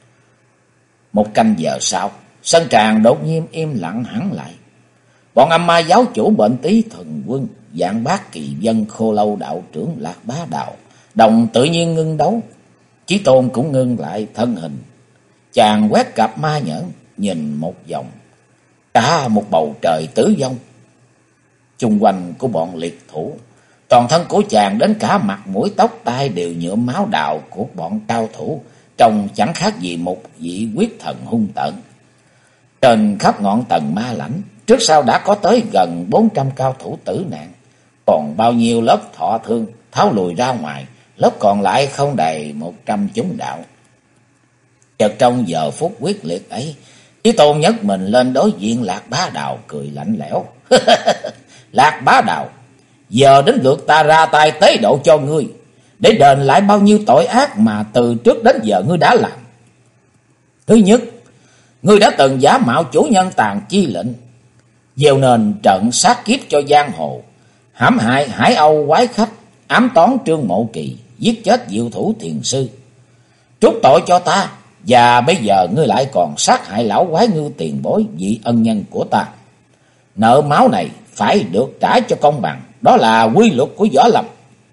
Một canh giờ sau, sân tràng đột nhiên im lặng hẳn lại. Bọn âm ma giáo chủ Bệnh Tý Thần Quân, Giảng Bác Kỳ Dân, Khô Lâu đạo trưởng, Lạc Bá Đạo đồng tự nhiên ngưng đấu. Chí Tôn cũng ngưng lại thân hình. Chàng quét cặp ma nhẫn nhìn một vòng, cả một bầu trời tử vong chung quanh của bọn liệt thủ. Toàn thân của chàng đến cả mặt mũi tóc tai đều nhuộm máu đạo của bọn cao thủ, trông chẳng khác gì một vị quyết thần hung tợn. Trên khắp ngọn tầng ma lãnh, trước sau đã có tới gần 400 cao thủ tử nạn. Còn bao nhiêu lớp thọ thương tháo lùi ra ngoài, lớp còn lại không đầy 100 chúng đạo. Chợt trong giờ phút quyết liệt ấy, Chí Tôn nhấc mình lên đối diện Lạc Bá Đạo cười lạnh lẽo. Lạc Bá Đạo, giờ đến lượt ta ra tay tế độ cho ngươi, để đền lại bao nhiêu tội ác mà từ trước đến giờ ngươi đã làm. Thứ nhất, ngươi đã từng giả mạo chủ nhân tàn chi lệnh, gieo nền trận sát kiếp cho giang hồ, hãm hại Hải Âu quái khách, ám toán Trương Mộ Kỳ, giết chết diệu thủ thiền sư, trút tội cho ta. Và bây giờ ngươi lại còn sát hại lão quái Ngưu Tiền Bối, vị ân nhân của ta. Nợ máu này phải được trả cho công bằng, đó là quy luật của võ lâm.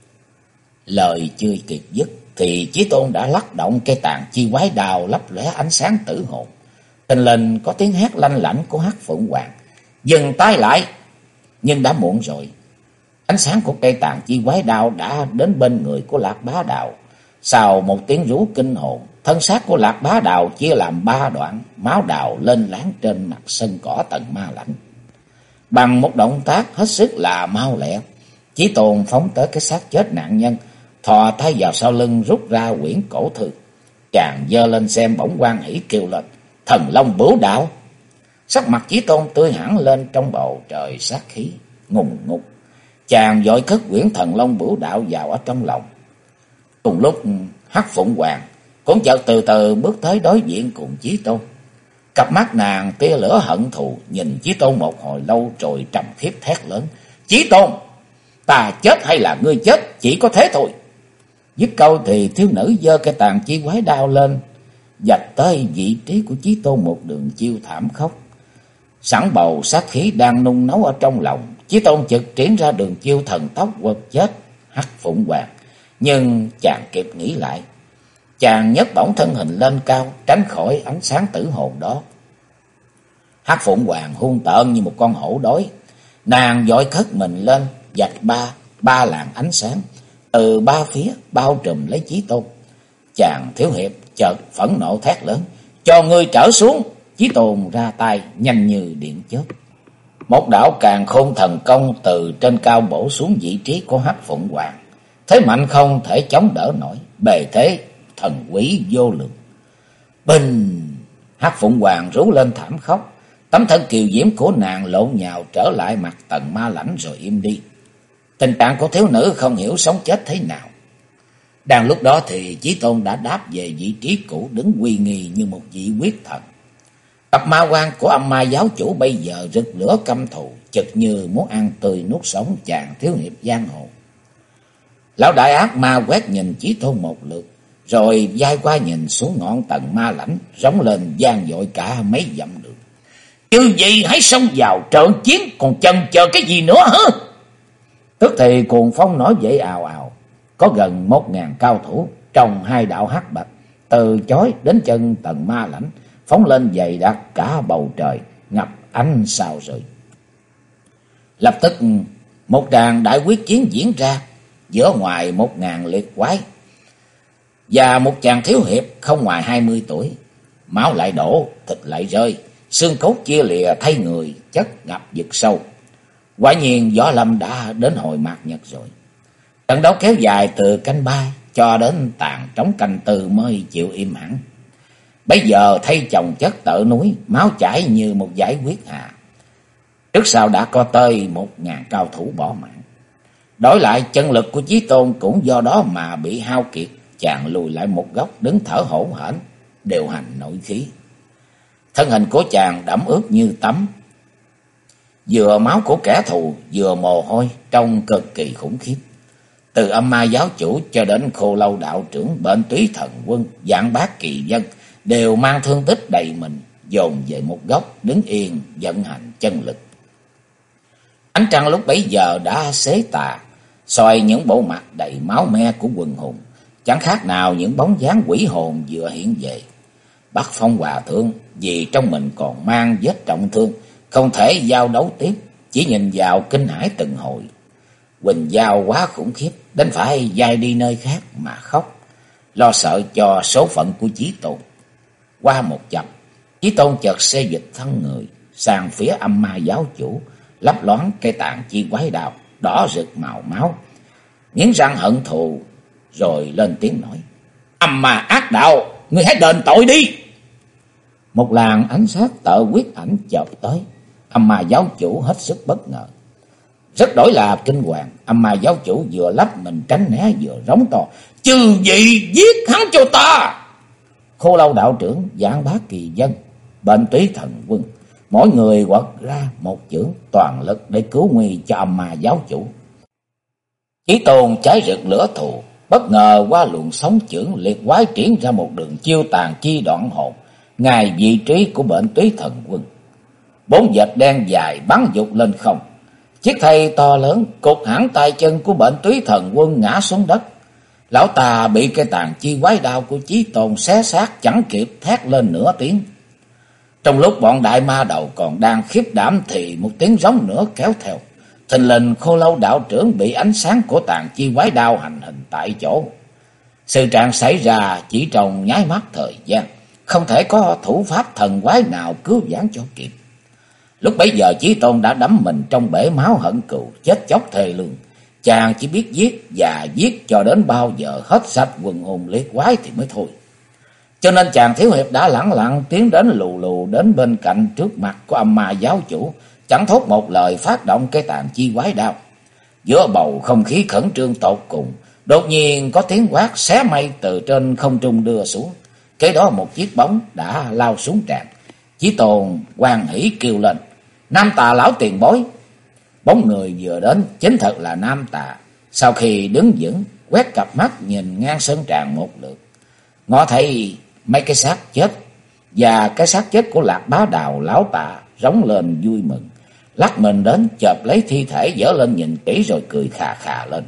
Lời chưa kịp dứt thì Chí Tôn đã lắc động cây tàn chi quái đao lấp lóe ánh sáng tử hồn. Thình lình có tiếng hét lanh lảnh của Hắc Phượng Hoàng. Dừng tay lại, nhưng đã muộn rồi. Ánh sáng của cây tàn chi quái đao đã đến bên người của Lạc Bá Đạo. Sau một tiếng rú kinh hồn, thân xác của Lạc Bá Đạo chia làm 3 đoạn, máu đào lên láng trên mặt sân cỏ tầng ma lãnh. Bằng một động tác hết sức là mau lẹ, Chí Tôn phóng tới cái xác chết nạn nhân, thò tay vào sau lưng rút ra quyển cổ thư. Chàng giơ lên xem bỗng hoan hỉ kêu lên: Thần Long Bửu Đạo! Sắc mặt Chí Tôn tươi hẳn lên trong bầu trời sát khí ngùng ngục. Chàng vội cất quyển Thần Long Bửu Đạo vào ở trong lòng. Cùng lúc Hắc Phụng Hoàng cũng chợt từ từ bước tới đối diện cùng Chí Tôn. Cặp mắt nàng tia lửa hận thù, nhìn Chí Tôn một hồi lâu rồi trầm khiếp thét lớn: Chí Tôn, ta chết hay là ngươi chết, chỉ có thế thôi. Dứt câu thì thiếu nữ giơ cái tàn chi quái đao lên, vạch tới vị trí của Chí Tôn một đường chiêu thảm khốc. Sẵn bầu sát khí đang nung nấu ở trong lòng, Chí Tôn chợt triển ra đường chiêu thần tốc quật chết Hắc Phụng Hoàng. Nhưng chàng kịp nghĩ lại, chàng nhấc bổng thân hình lên cao, tránh khỏi ánh sáng tử hồn đó. Hắc Phụng Hoàng hung tợn như một con hổ đói, nàng vội khất mình lên, vạch ba làn ánh sáng từ ba phía bao trùm lấy Chí Tôn. Chàng thiếu hiệp chợt phẫn nộ thét lớn: Cho ngươi trở xuống! Chí Tôn ra tay nhanh như điện chớp. Một đạo càn khôn thần công từ trên cao bổ xuống vị trí của Hắc Phụng Hoàng, thế mạnh không thể chống đỡ nổi, bề thế thần quý vô lượng. Bình! Hắc Phụng Hoàng rú lên thảm khóc, tấm thân kiều diễm của nàng lộn nhào trở lại mặt Tần Ma Lãnh rồi im đi. Tình trạng của thiếu nữ không hiểu sống chết thế nào. Đang lúc đó thì Chí Tôn đã đáp về vị trí cũ, đứng uy nghi như một vị quyết thần. Cặp ma quan của âm ma giáo chủ bây giờ rực lửa căm thù, chực như muốn ăn tươi nuốt sống chàng thiếu hiệp giang hồ. Lão đại ác ma quét nhìn Chí Tôn một lượt, rồi vai qua nhìn xuống ngọn Tần Ma Lãnh, rống lên vang dội cả mấy dặm đường: Chứ gì hãy xông vào trận chiến, còn chần chờ cái gì nữa hả? Tức thì cuồng phong nổi dậy ào ào, có gần 1000 cao thủ trong hai đạo hắc bạch, từ chói đến chân Tần Ma Lãnh phóng lên dày đặc cả bầu trời, ngập ánh sao rơi. Lập tức một tràng đại quyết chiến diễn ra, giữa ngoài 1000 liệt quái và một chàng thiếu hiệp không ngoài 20 tuổi. Máu lại đổ, thịt lại rơi, xương cốt chia lìa thay người, chất ngập vực sâu. Quả nhiên võ lâm đã đến hồi mạt nhật rồi. Trận đấu kéo dài từ canh 3 cho đến tàn trống canh 4 mới chịu im hẳn. Bây giờ thay chồng chất tợ núi, máu chảy như một dải huyết hà. Trước sau đã có tới 1000 cao thủ bỏ mạng. Đổi lại chân lực của Chí Tôn cũng do đó mà bị hao kiệt, chàng lùi lại một góc đứng thở hổn hển, điều hành nội khí. Thân hình của chàng đẫm ướt như tắm, vừa máu của kẻ thù vừa mồ hôi, trông cực kỳ khủng khiếp. Từ âm ma giáo chủ cho đến Khô Lâu đạo trưởng, Bệnh Túy Thần Quân, Vạn Bát Kỳ Dân đều mang thương tích đầy mình, dồn về một góc đứng yên vận hành chân lực. Ánh trăng lúc bấy giờ đã xế tà, soi những bộ mặt đầy máu me của quần hùng, chẳng khác nào những bóng dáng quỷ hồn vừa hiện về. Bắc Phong Hòa Thượng vì trong mình còn mang vết trọng thương, không thể giao đấu tiếp, chỉ nhìn vào kinh hãi từng hồi. Quỳnh Giao quá khủng khiếp, đến phải dài đi nơi khác mà khóc, lo sợ cho số phận của Chí Tôn. Qua một chập, Chí Tôn chợt xê dịch thân người sang phía âm ma giáo chủ, lấp loáng cây tàn chi quái đao đỏ rực màu máu, nghiến răng hận thù rồi lên tiếng nói: Âm ma ác đạo, ngươi hãy đền tội đi! Một làn ánh sát tợ quyết ảnh chợt tới, âm ma giáo chủ hết sức bất ngờ, rất đổi là kinh hoàng. Âm ma giáo chủ vừa lách mình tránh né vừa rống to: Chư vị giết hắn cho ta! Khô Lâu đạo trưởng, Vạn Bát Kỳ Dân, Bệnh Túy Thần Quân, mỗi người quật ra một chưởng toàn lực để cứu nguy cho âm ma giáo chủ. Chí Tôn cháy rực lửa thù, bất ngờ qua luồng sóng chưởng liệt quái triển ra một đường chiêu tàn chi đoạn hồn ngay vị trí của Bệnh Túy Thần Quân. 4 vệt đen dài bắn dục lên không, chiếc thây to lớn cột hẳn tay chân của Bệnh Túy Thần Quân ngã xuống đất. Lão ta bị cây tàn chi quái đao của Chí Tôn xé xác chẳng kịp thét lên nửa tiếng. Trong lúc bọn đại ma đầu còn đang khiếp đảm thì một tiếng rống nữa kéo theo. Thình lình Khô Lâu đạo trưởng bị ánh sáng của tàn chi quái đao hành hình tại chỗ. Sự trạng xảy ra chỉ trong nháy mắt thời gian, không thể có thủ pháp thần quái nào cứu vãn cho kịp. Lúc bấy giờ Chí Tôn đã đắm mình trong bể máu hận cừu, chết chóc thê lương. Chàng chỉ biết giết và giết cho đến bao giờ hết sạch quần hồn liệt quái thì mới thôi. Cho nên chàng thiếu hiệp đã lẳng lặng tiến đến lù lù đến bên cạnh trước mặt của âm ma giáo chủ, chẳng thốt một lời phát động cái tàn chi quái đao. Giữa bầu không khí khẩn trương tột cùng, đột nhiên có tiếng quát xé mây từ trên không trung đưa xuống. Kế đó một chiếc bóng đã lao xuống tràn, Chí Tôn hoan hỉ kêu lên: Nam Tà lão tiền bối! Bóng người vừa đến chính thật là Nam Tà. Sau khi đứng vững, quét cặp mắt nhìn ngang sân tràng một lượt, ngó thấy mấy cái xác chết và cái xác chết của Lạc Bá Đào, lão Tà rống lên vui mừng, lắc mình đến chộp lấy thi thể dở lên nhìn kỹ rồi cười khà khà lên.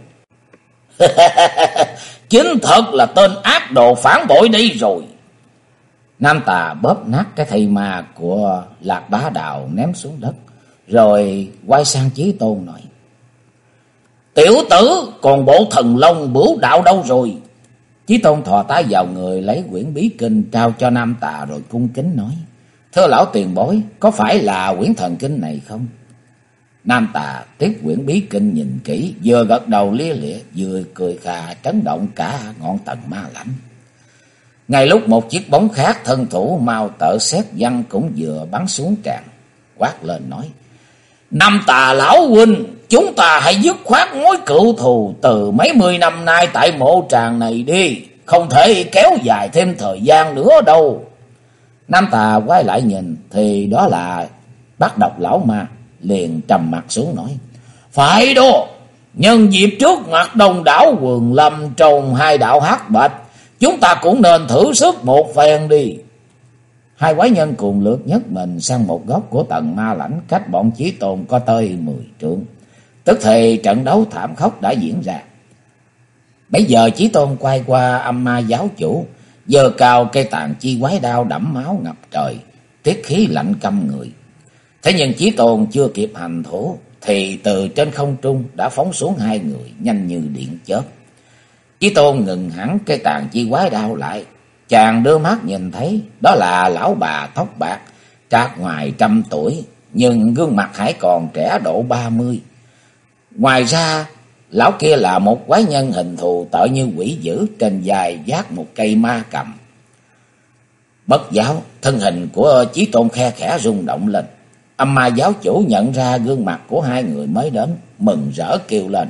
Chính thật là tên ác đồ phản bội đây rồi. Nam Tà bóp nát cái thây ma của Lạc Bá Đào ném xuống đất, rồi quay sang Chí Tôn nói: Tiểu tử, còn bộ thần long bửu đạo đâu rồi? Chí Tôn thò tay vào người lấy quyển bí kinh trao cho Nam Tà rồi cung kính nói: Thưa lão tiền bối, có phải là quyển thần kinh này không? Nam Tà tiếp quyển bí kinh nhìn kỹ, vừa gật đầu lia lịa, vừa cười khà chấn động cả ngọn Tần Ma Lãnh. Ngay lúc một chiếc bóng khác thân thủ mau tợ xét văn cũng vừa bắn xuống tràng, quát lên nói: Nam Tà lão huynh, chúng ta hãy dứt khoát mối cựu thù từ mấy mươi năm nay tại mộ tràng này đi, không thể kéo dài thêm thời gian nữa đâu. Nam Tà quay lại nhìn thì đó là Bát Độc lão ma, liền trầm mặt xuống nói: Phải đó, nhân dịp trước mặt đông đảo quần lâm trong hai đạo hắc bạch, chúng ta cũng nên thử sức một phen đi. Hai quái nhân cùng lượt nhấc mình sang một góc của Tần Ma Lãnh, cách bọn Chí Tôn có tới 10 trượng. Tức thì trận đấu thảm khốc đã diễn ra. Bây giờ Chí Tôn quay qua Âm Ma giáo chủ, giơ cao cây tàn chi quái đao đẫm máu ngập trời, tiết khí lạnh căm người. Thế nhưng Chí Tôn chưa kịp hành thổ thì từ trên không trung đã phóng xuống hai người nhanh như điện chớp. Chí Tôn ngừng hẳn cây tàn chi quái đao lại, chàng đưa mắt nhìn thấy đó là lão bà tóc bạc, trạc ngoài 100 tuổi, nhưng gương mặt hãy còn trẻ độ 30. Ngoài ra, lão kia là một quái nhân hình thù tợ như quỷ dữ, trên vai vác một cây ma cầm. Bất giáo, thân hình của Chí Tôn khe khẽ rung động lên. Âm Ma giáo chủ nhận ra gương mặt của hai người mới đến, mừng rỡ kêu lên: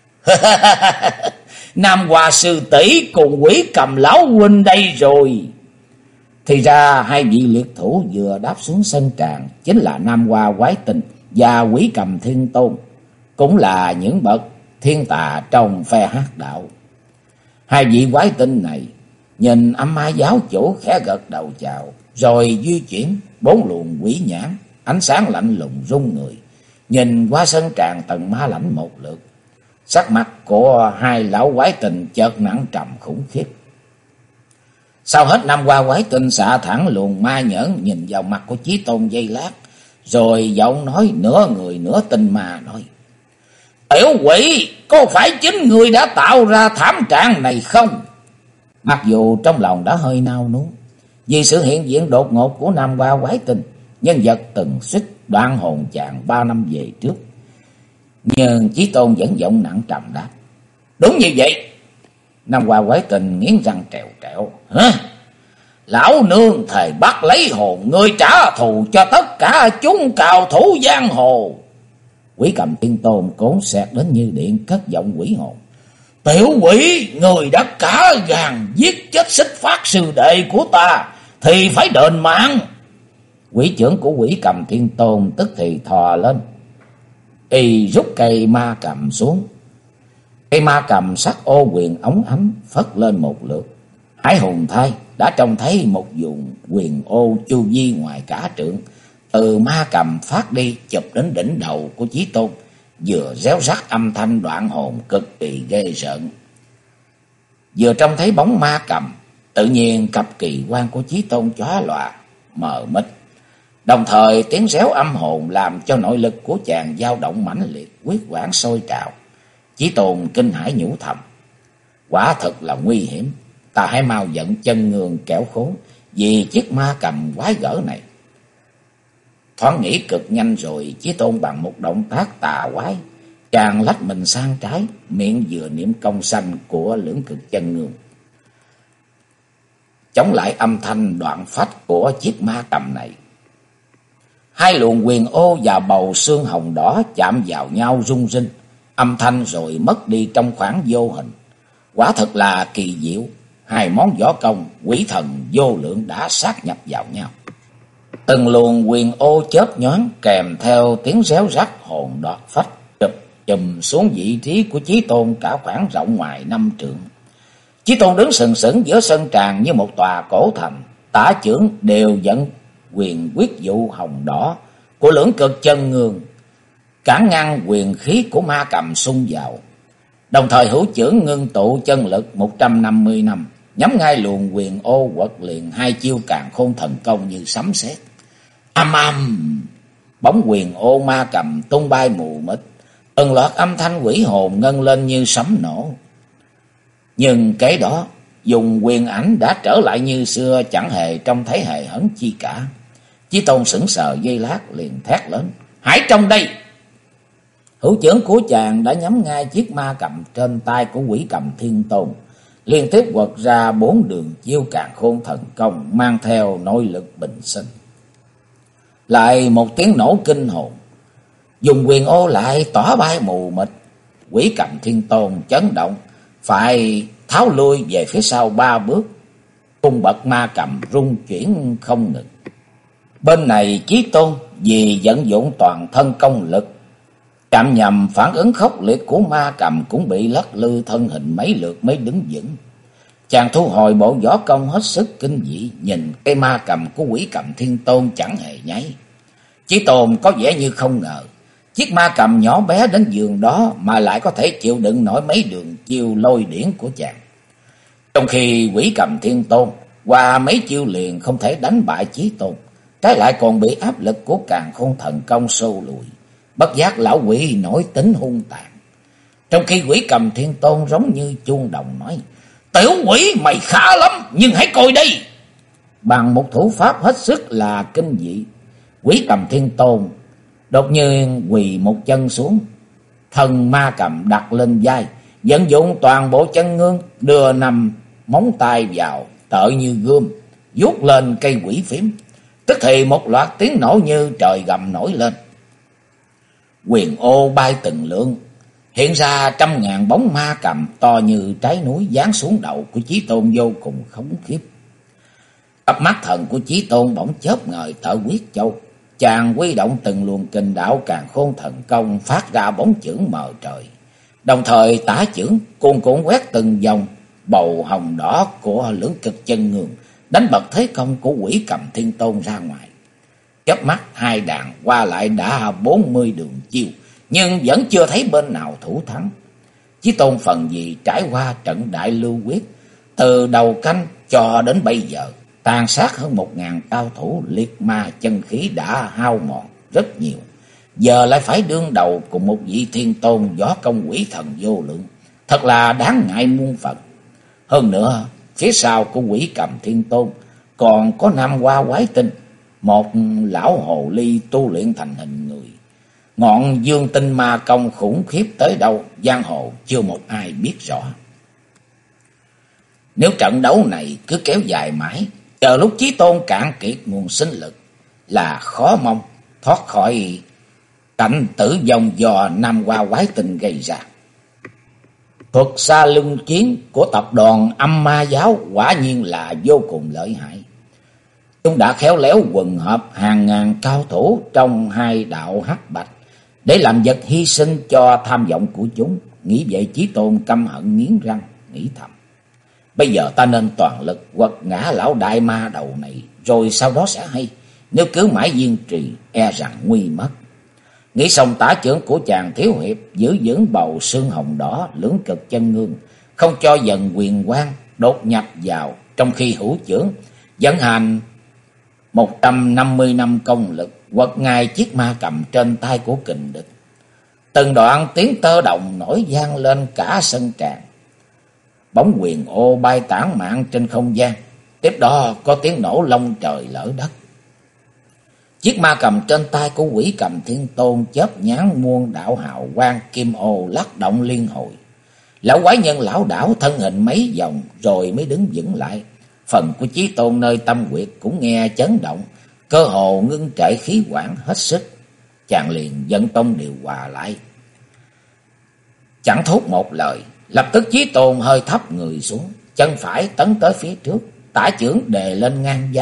Nam Hoa sư tỷ cùng quỷ cầm lão huynh đây rồi. Thì ra hai vị liệt thủ vừa đáp xuống sân tràng chính là Nam Hoa quái tinh và quỷ cầm thiên tôn, cũng là những bậc thiên tà trong phe hắc đạo. Hai vị quái tinh này nhìn Âm Ma giáo chủ khẽ gật đầu chào, rồi di chuyển 4 luồng quỷ nhãn, ánh sáng lạnh lùng rung người, nhìn qua sân tràng Tần Ma Lãnh một lượt. Sắc mặt của hai lão quái tinh chợt nặng trầm khủng khiếp. Sau hết Nam Hoa quái tinh xạ thẳng luồng ma nhẫn nhìn vào mặt của Chí Tôn giây lát, rồi giọng nói nửa người nửa tinh ma nói: Tiểu quỷ, có phải chính người đã tạo ra thảm trạng này không? Mặc dù trong lòng đã hơi nao nuốt vì sự hiện diện đột ngột của Nam Hoa quái tinh, nhân vật từng suýt đoạn hồn chàng 3 năm về trước, nhưng Chí Tôn vẫn giọng nặng trầm đáp: Đúng như vậy. Nam Hoa quái tinh nghiến răng trèo trẹo: Hả? Lão nương thề bắt lấy hồn ngươi trả thù cho tất cả chúng cao thủ giang hồ. Quỷ cầm thiên tôn cố xẹt đến như điện, cất giọng quỷ hồn: Tiểu quỷ, người đã cả gan giết chết Xích Phát sư đệ của ta thì phải đền mạng. Quỷ trưởng của quỷ cầm thiên tôn tức thì thò lên, y rút cây ma cầm xuống. Cây ma cầm sắc ô quyền óng ánh phất lên một lượt. Hải hùng thai đã trông thấy một vùng quyền ô chu vi ngoài cả trượng, từ ma cầm phát đi chụp đến đỉnh đầu của Chí Tôn, vừa réo rắt âm thanh đoạn hồn cực kỳ ghê rợn. Vừa trông thấy bóng ma cầm, tự nhiên cặp kỳ quan của Chí Tôn chóa lòa mờ mịt. Đồng thời tiếng réo âm hồn làm cho nội lực của chàng dao động mãnh liệt, huyết quản sôi trào. Chí Tôn kinh hãi nhủ thầm: Quả thật là nguy hiểm, ta hãy mau dẫn chân ngương kẻo khốn vì chiếc ma cầm quái gở này. Thoáng nghĩ cực nhanh rồi, Chí Tôn bằng một động tác tà quái, chàng lách mình sang trái, miệng vừa niệm công sanh của lưỡng cực chân ngương, chống lại âm thanh đoạn phách của chiếc ma cầm này. Hai luồng quyền ô và bầu xương hồng đỏ chạm vào nhau rung rinh, âm thanh rồi mất đi trong khoảng vô hình. Quả thật là kỳ diệu, hai món võ công quỷ thần vô lượng đã sát nhập vào nhau. Từng luồng quyền ô chớp nhoáng kèm theo tiếng réo rắt hồn đoạt phách chụp chùm xuống vị trí của Chí Tôn cả khoảng rộng ngoài 5 trượng. Chí Tôn đứng sừng sững giữa sân tràng như một tòa cổ thành, tả chưởng đều dẫn quyền quyết dụ hồng đỏ của lưỡng cực chân ngương, cản ngăn quyền khí của ma cầm xung vào. Đồng thời hữu chưởng ngưng tụ chân lực 150 năm, nhắm ngay luồng quyền ô quật liền hai chiêu càn khôn thần công như sấm sét. Âm âm, bóng quyền ô ma cầm tung bay mù mịt, từng loạt âm thanh quỷ hồn ngân lên như sấm nổ. Nhưng kế đó, dùng quyền ảnh đã trở lại như xưa, chẳng hề trông thấy hề hấn chi cả. Chí Tôn sững sờ giây lát liền thét lớn: "Hãy trong đây!" Hữu chưởng của chàng đã nhắm ngay chiếc ma cầm trên tay của Quỷ Cầm Thiên Tôn, liên tiếp quật ra 4 đường chiêu càn khôn thần công mang theo nội lực bình sinh. Lại một tiếng nổ kinh hồn, dùng quyền ô lại tỏa bay mù mịt. Quỷ Cầm Thiên Tôn chấn động, phải tháo lui về phía sau 3 bước. Cung bậc ma cầm rung chuyển không ngừng. Bên này Chí Tôn vì vận dụng toàn thân công lực, chạm nhầm phản ứng khốc liệt của ma cầm cũng bị lắc lư thân hình mấy lượt mới đứng vững. Chàng thu hồi bộ võ công hết sức kinh dị, nhìn cây ma cầm của Quỷ Cầm Thiên Tôn chẳng hề nháy. Chí Tôn có vẻ như không ngờ chiếc ma cầm nhỏ bé đến giường đó mà lại có thể chịu đựng nổi mấy đường chiêu lôi điển của chàng. Trong khi Quỷ Cầm Thiên Tôn qua mấy chiêu liền không thể đánh bại Chí Tôn, trái lại còn bị áp lực của càn khôn thần công xô lùi. Bất giác lão quỷ nổi tính hung tàn. Trong khi Quỷ Cầm Thiên Tôn giống như chuông đồng nói: "Tiểu quỷ mày khá lắm, nhưng hãy coi đây!" Bằng một thủ pháp hết sức là kinh dị, Quỷ Cầm Thiên Tôn đột nhiên quỳ một chân xuống, thân ma cầm đặt lên vai, vận dụng toàn bộ chân ngương, đưa 5 móng tay vào tợ như gươm, vuốt lên cây quỷ phím. Tức thì một loạt tiếng nổ như trời gầm nổi lên. Quyền ô bay từng lượng, hiện ra 100.000 bóng ma cầm to như trái núi giáng xuống đầu của Chí Tôn vô cùng khủng khiếp. Cặp mắt thần của Chí Tôn bỗng chớp ngời thở quyết châu. Chàng huy động từng luồng kình đạo càn khôn thần công phát ra bóng chưởng mờ trời. Đồng thời tả chưởng cuồn cuộn quét từng vòng bầu hồng đỏ của lưỡng cực chân ngương, đánh bật thế công của Quỷ Cầm Thiên Tôn ra ngoài. Chớp mắt hai đàn qua lại đã 40 đường chiêu, nhưng vẫn chưa thấy bên nào thủ thắng. Chí Tôn phần gì trải qua trận đại lưu quyết, từ đầu canh cho đến bây giờ, tàn sát hơn 1000 cao thủ, liệt ma chân khí đã hao mòn rất nhiều. Giờ lại phải đương đầu cùng một vị thiên tôn võ công quỷ thần vô lượng, thật là đáng ngại muôn phần. Hơn nữa, phía sau của Quỷ Cầm Thiên Tôn còn có Nam Hoa Quái Tinh, một lão hồ ly tu luyện thành hình người. Ngọn dương tinh ma công khủng khiếp tới đâu, giang hồ chưa một ai biết rõ. Nếu trận đấu này cứ kéo dài mãi, chờ lúc Chí Tôn cạn kiệt nguồn sinh lực, là khó mong thoát khỏi cảnh tử vong do Nam Hoa Quái Tinh gây ra. Thuật xa lưng chiến của tập đoàn Âm Ma Giáo quả nhiên là vô cùng lợi hại. Chúng đã khéo léo quần hợp hàng ngàn cao thủ trong hai đạo hắc bạch để làm vật hy sinh cho tham vọng của chúng. Nghĩ vậy Chí Tôn căm hận nghiến răng, nghĩ thầm: bây giờ ta nên toàn lực quật ngã lão đại ma đầu này, rồi sau đó sẽ hay. Nếu cứ mãi kiên trì, e rằng nguy mất. Nghĩ xong, tả chưởng của chàng thiếu hiệp giữ vững bầu xương hồng đỏ lưỡng cực chân ngương, không cho dần quyền quang đột nhập vào, trong khi hữu chưởng vận hành 150 năm công lực quật ngay chiếc ma cầm trên tay của kình địch. Từng đoạn tiếng tơ động nổi vang lên cả sân tràng. Bóng quyền ô bay tản mạn trên không gian, tiếp đó có tiếng nổ long trời lở đất. Chiếc ma cầm trên tay của Quỷ Cầm Thiên Tôn chớp nhán muôn đạo hào quang kim ô lắc động liên hồi. Lão quái nhân lão đảo thân hình mấy vòng rồi mới đứng vững lại. Phần của Chí Tôn nơi tâm huyệt cũng nghe chấn động, cơ hồ ngưng trệ khí quản hết sức. Chàng liền dẫn tông điều hòa lại, chẳng thốt một lời. Lập tức Chí Tôn hơi thấp người xuống, chân phải tấn tới phía trước, tả chưởng đề lên ngang vai,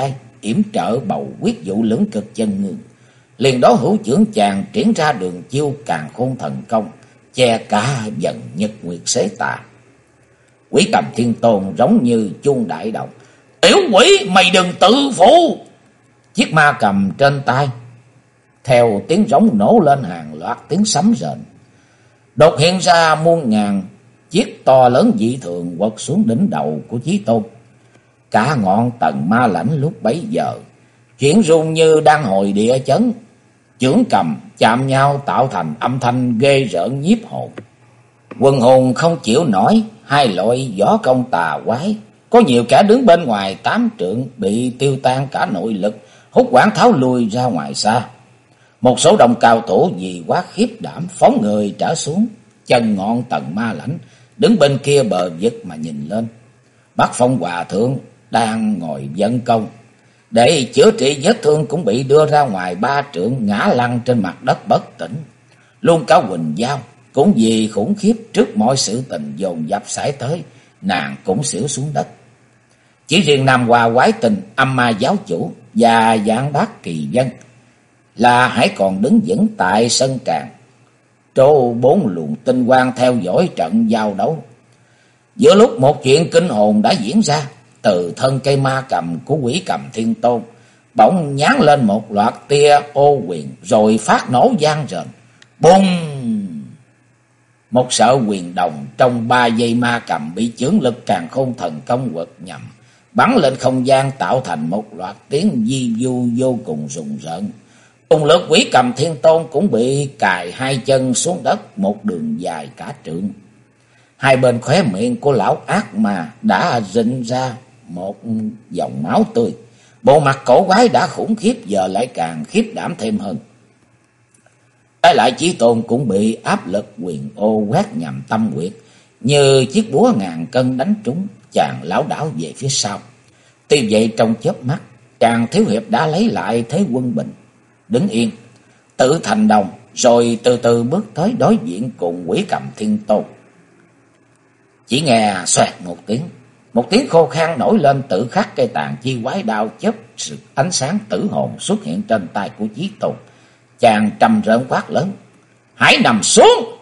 yểm trợ bầu quyết vụ lưỡng cực chân ngương. Liền đó hữu trưởng chàng triển ra đường chiêu càn khôn thần công, che cả dần nhật nguyệt xế tà. Quỷ Cầm Thiên Tôn giống như chuông đại động. Tiểu quỷ, mày đừng tự phụ! Chiếc ma cầm trên tay theo tiếng rống nổ lên hàng loạt tiếng sấm rền. Đột hiện ra muôn ngàn chiếc to lớn dị thường quật xuống đỉnh đầu của Chí Tôn. Cả ngọn tầng ma lãnh lúc bấy giờ chuyển rung như đang hồi địa chấn. Chưởng cầm chạm nhau tạo thành âm thanh ghê rợn nhiếp hồn. Quần hồn không chịu nổi hai loại võ công tà quái. Có nhiều kẻ đứng bên ngoài 8 trượng bị tiêu tan cả nội lực, hút quảng tháo lui ra ngoài xa. Một số đồng cao thủ vì quá khiếp đảm phóng người trở xuống chân ngọn tầng ma lãnh, đứng bên kia bờ vực mà nhìn lên. Bác Phong Hòa Thượng đang ngồi vận công để chữa trị vết thương cũng bị đưa ra ngoài 3 trượng, ngã lăn trên mặt đất bất tỉnh. Luôn cả Quỳnh Giao cũng vì khủng khiếp trước mọi sự tình dồn dập xảy tới, nàng cũng xỉu xuống đất. Chỉ riêng Nam Hoa Quái Tình, Âm Ma giáo chủ và Giảng Bác Kỳ Dân là hãy còn đứng vững tại sân tràng, trô 4 luồng tinh quang theo dõi trận giao đấu. Giữa lúc một chuyện kinh hồn đã diễn ra, từ thân cây ma cầm của Quỷ Cầm Thiên Tôn bỗng nhán lên một loạt tia ô quyền, rồi phát nổ vang rền. Bùng! Một sợi quyền đồng trong 3 dây ma cầm bị chưởng lực càn khôn thần công quật nhằm, bắn lên không gian tạo thành một loạt tiếng di du vô cùng rùng rợn. Cùng lượt Quỷ Cầm Thiên Tôn cũng bị cài 2 chân xuống đất một đường dài cả trượng. Hai bên khóe miệng của lão ác ma đã rịn ra một dòng máu tươi. Bộ mặt cổ quái đã khủng khiếp giờ lại càng khiếp đảm thêm hơn. Trái lại Chí Tôn cũng bị áp lực quyền ô quét nhằm tâm huyệt, như chiếc búa ngàn cân đánh trúng, chàng lảo đảo về phía sau. Tuy vậy trong chớp mắt, chàng thiếu hiệp đã lấy lại thế quân bình, đứng yên, tự thành đồng, rồi từ từ bước tới đối diện cùng Quỷ Cầm Thiên Tôn. Chỉ nghe xoẹt một tiếng khô khan nổi lên, tự khắc cây tàn chi quái đao chớp sự ánh sáng tử hồn xuất hiện trên tay của Chí Tôn. Chàng trầm rợn quát lớn: "Hãy nằm xuống!"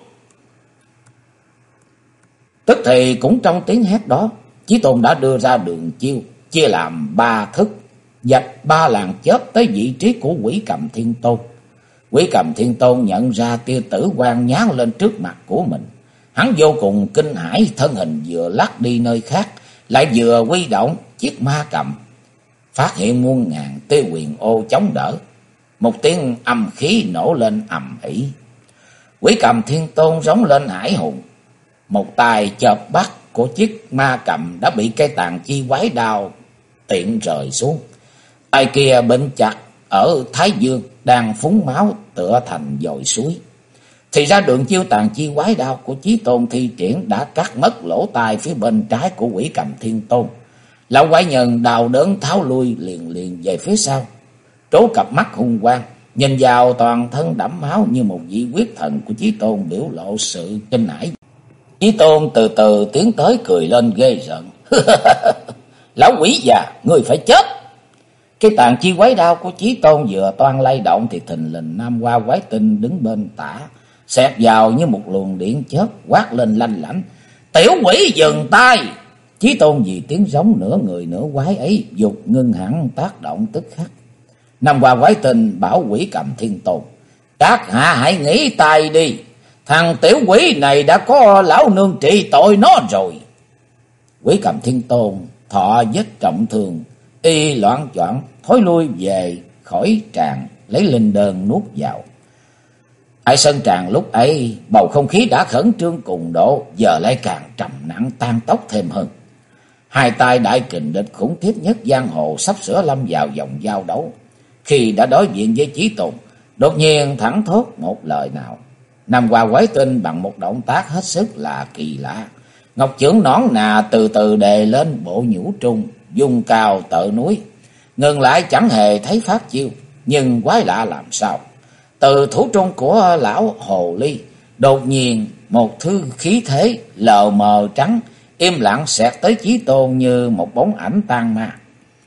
Tức thì cũng trong tiếng hét đó, Chí Tôn đã đưa ra đường chiêu chia làm 3 thức, dạch 3 làn chớp tới vị trí của Quỷ Cầm Thiên Tôn. Quỷ Cầm Thiên Tôn nhận ra tia tử quang nhán lên trước mặt của mình, hắn vô cùng kinh hãi, thân hình vừa lắc đi nơi khác, lại vừa huy động chiếc ma cầm, phát hiện muôn ngàn tia quyền ô chống đỡ. Một tiếng âm khí nổ lên ầm ĩ. Quỷ Cầm Thiên Tôn rống lên hải hùng, một tay chộp bắt của chiếc ma cầm đã bị cây tàn chi quái đao tiện rời xuống. Tay kia bệnh chặt ở thái dương đang phúng máu tựa thành dòng suối. Thì ra đường chiêu tàn chi quái đao của Chí Tôn thi triển đã cắt mất lỗ tai phía bên trái của Quỷ Cầm Thiên Tôn. Lão quái nhân đau đớn tháo lui liền về phía sau, trố cặp mắt hung quang nhìn vào toàn thân đẫm máu như một vị quyết thần của Chí Tôn, biểu lộ sự kinh hãi. Chí Tôn từ từ tiến tới cười lên ghê rợn: "Lão quỷ già, ngươi phải chết!" Cái tàn chi quái đao của Chí Tôn vừa toan lay động thì thình lình Nam Hoa Quái Tinh đứng bên tả, xẹt vào như một luồng điện chớp, quát lên lanh lảnh: "Tiểu quỷ dừng tay!" Chí Tôn vì tiếng giống nửa người nửa quái ấy dục ngưng hẳn tác động tức khắc. Nam Hoa Quái Tinh bảo Quỷ Cầm Thiên Tôn: "Các hạ hãy nghỉ tay đi, thằng tiểu quỷ này đã có lão nương trị tội nó rồi." Quỷ Cầm Thiên Tôn thọ vết trọng thương, y loạn choạng thối lui về khỏi tràng, lấy linh đơn nuốt vào. Tại sân tràng lúc ấy bầu không khí đã khẩn trương cùng độ, giờ lại càng trầm nặng tan tốc thêm hơn. Hai tay đại kình địch khủng khiếp nhất giang hồ sắp sửa lâm vào vòng giao đấu. Khi đã đối diện với Chí Tôn, đột nhiên thẳng thốt một lời nào. Nam Hoa Quái Tinh bằng một động tác hết sức là kỳ lạ, ngọc chưởng nõn nà từ từ đề lên bộ nhũ trung, dung cao tợ núi. Ngừng lại chẳng hề thấy pháp chiêu, nhưng quái lạ làm sao, từ thủ trung của lão hồ ly đột nhiên một thứ khí thế lờ mờ trắng im lặng xẹt tới Chí Tôn như một bóng ảnh tan ma.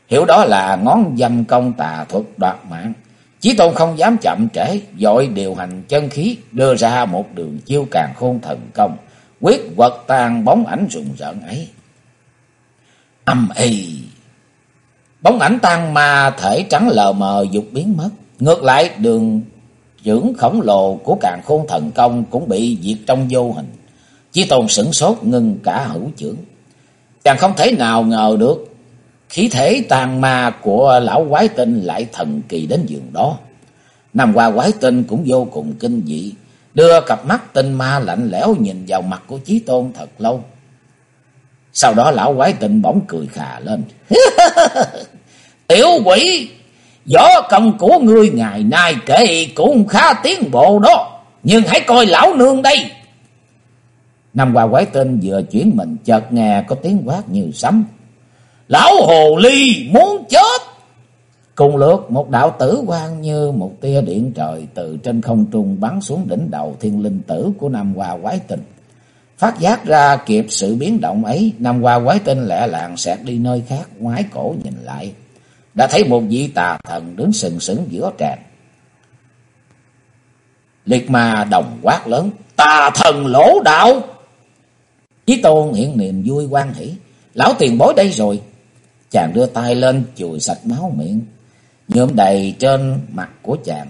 hiểu đó là ngón dâm công tà thuật đoạt mạng. Chí Tôn không dám chậm trễ, vội điều hành chân khí, đưa ra một đường chiêu càn khôn thần công, quyết quật tan bóng ảnh rùng rợn ấy. Âm ì, bóng ảnh tan ma thể trắng lờ mờ dục biến mất. Ngược lại đường dưỡng khổng lồ của càn khôn thần công cũng bị diệt trong vô hình. Chí Tôn sửng sốt ngưng cả hữu chưởng. Chàng không thể nào ngờ được khí thể tàn ma của lão quái tinh lại thần kỳ đến giường đó. Nam Hoa quái tinh cũng vô cùng kinh dị, đưa cặp mắt tinh ma lạnh lẽo nhìn vào mặt của Chí Tôn thật lâu. Sau đó lão quái tinh bỗng cười khà lên. Tiểu quỷ, võ công của ngươi ngày nay kể cũng khá tiến bộ đó, nhưng hãy coi lão nương đây. Nam Hoa quái tinh vừa chuyển mình chợt nghe có tiếng quát như sấm. Lão hồ ly muốn chết! Cùng lúc một đạo tử quang như một tia điện trời từ trên không trung bắn xuống đỉnh đầu thiên linh tử của Nam Hoa quái tinh. Phát giác ra kịp sự biến động ấy, Nam Hoa quái tinh lẹ làng xẹt đi nơi khác, ngoái cổ nhìn lại, đã thấy một vị tà thần đứng sừng sững giữa tràng. Liệt ma đồng quát lớn, tà thần lỗ đạo! Chí Tôn hiện niềm vui hoan hỉ, lão tiền bối đây rồi. Chàng đưa tay lên chùi sạch máu miệng, nhuộm đầy trên mặt của chàng.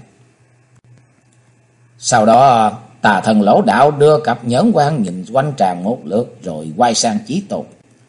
Sau đó tà thần lỗ đạo đưa cặp nhẫn quan nhìn quanh tràng một lượt rồi quay sang Chí Tôn.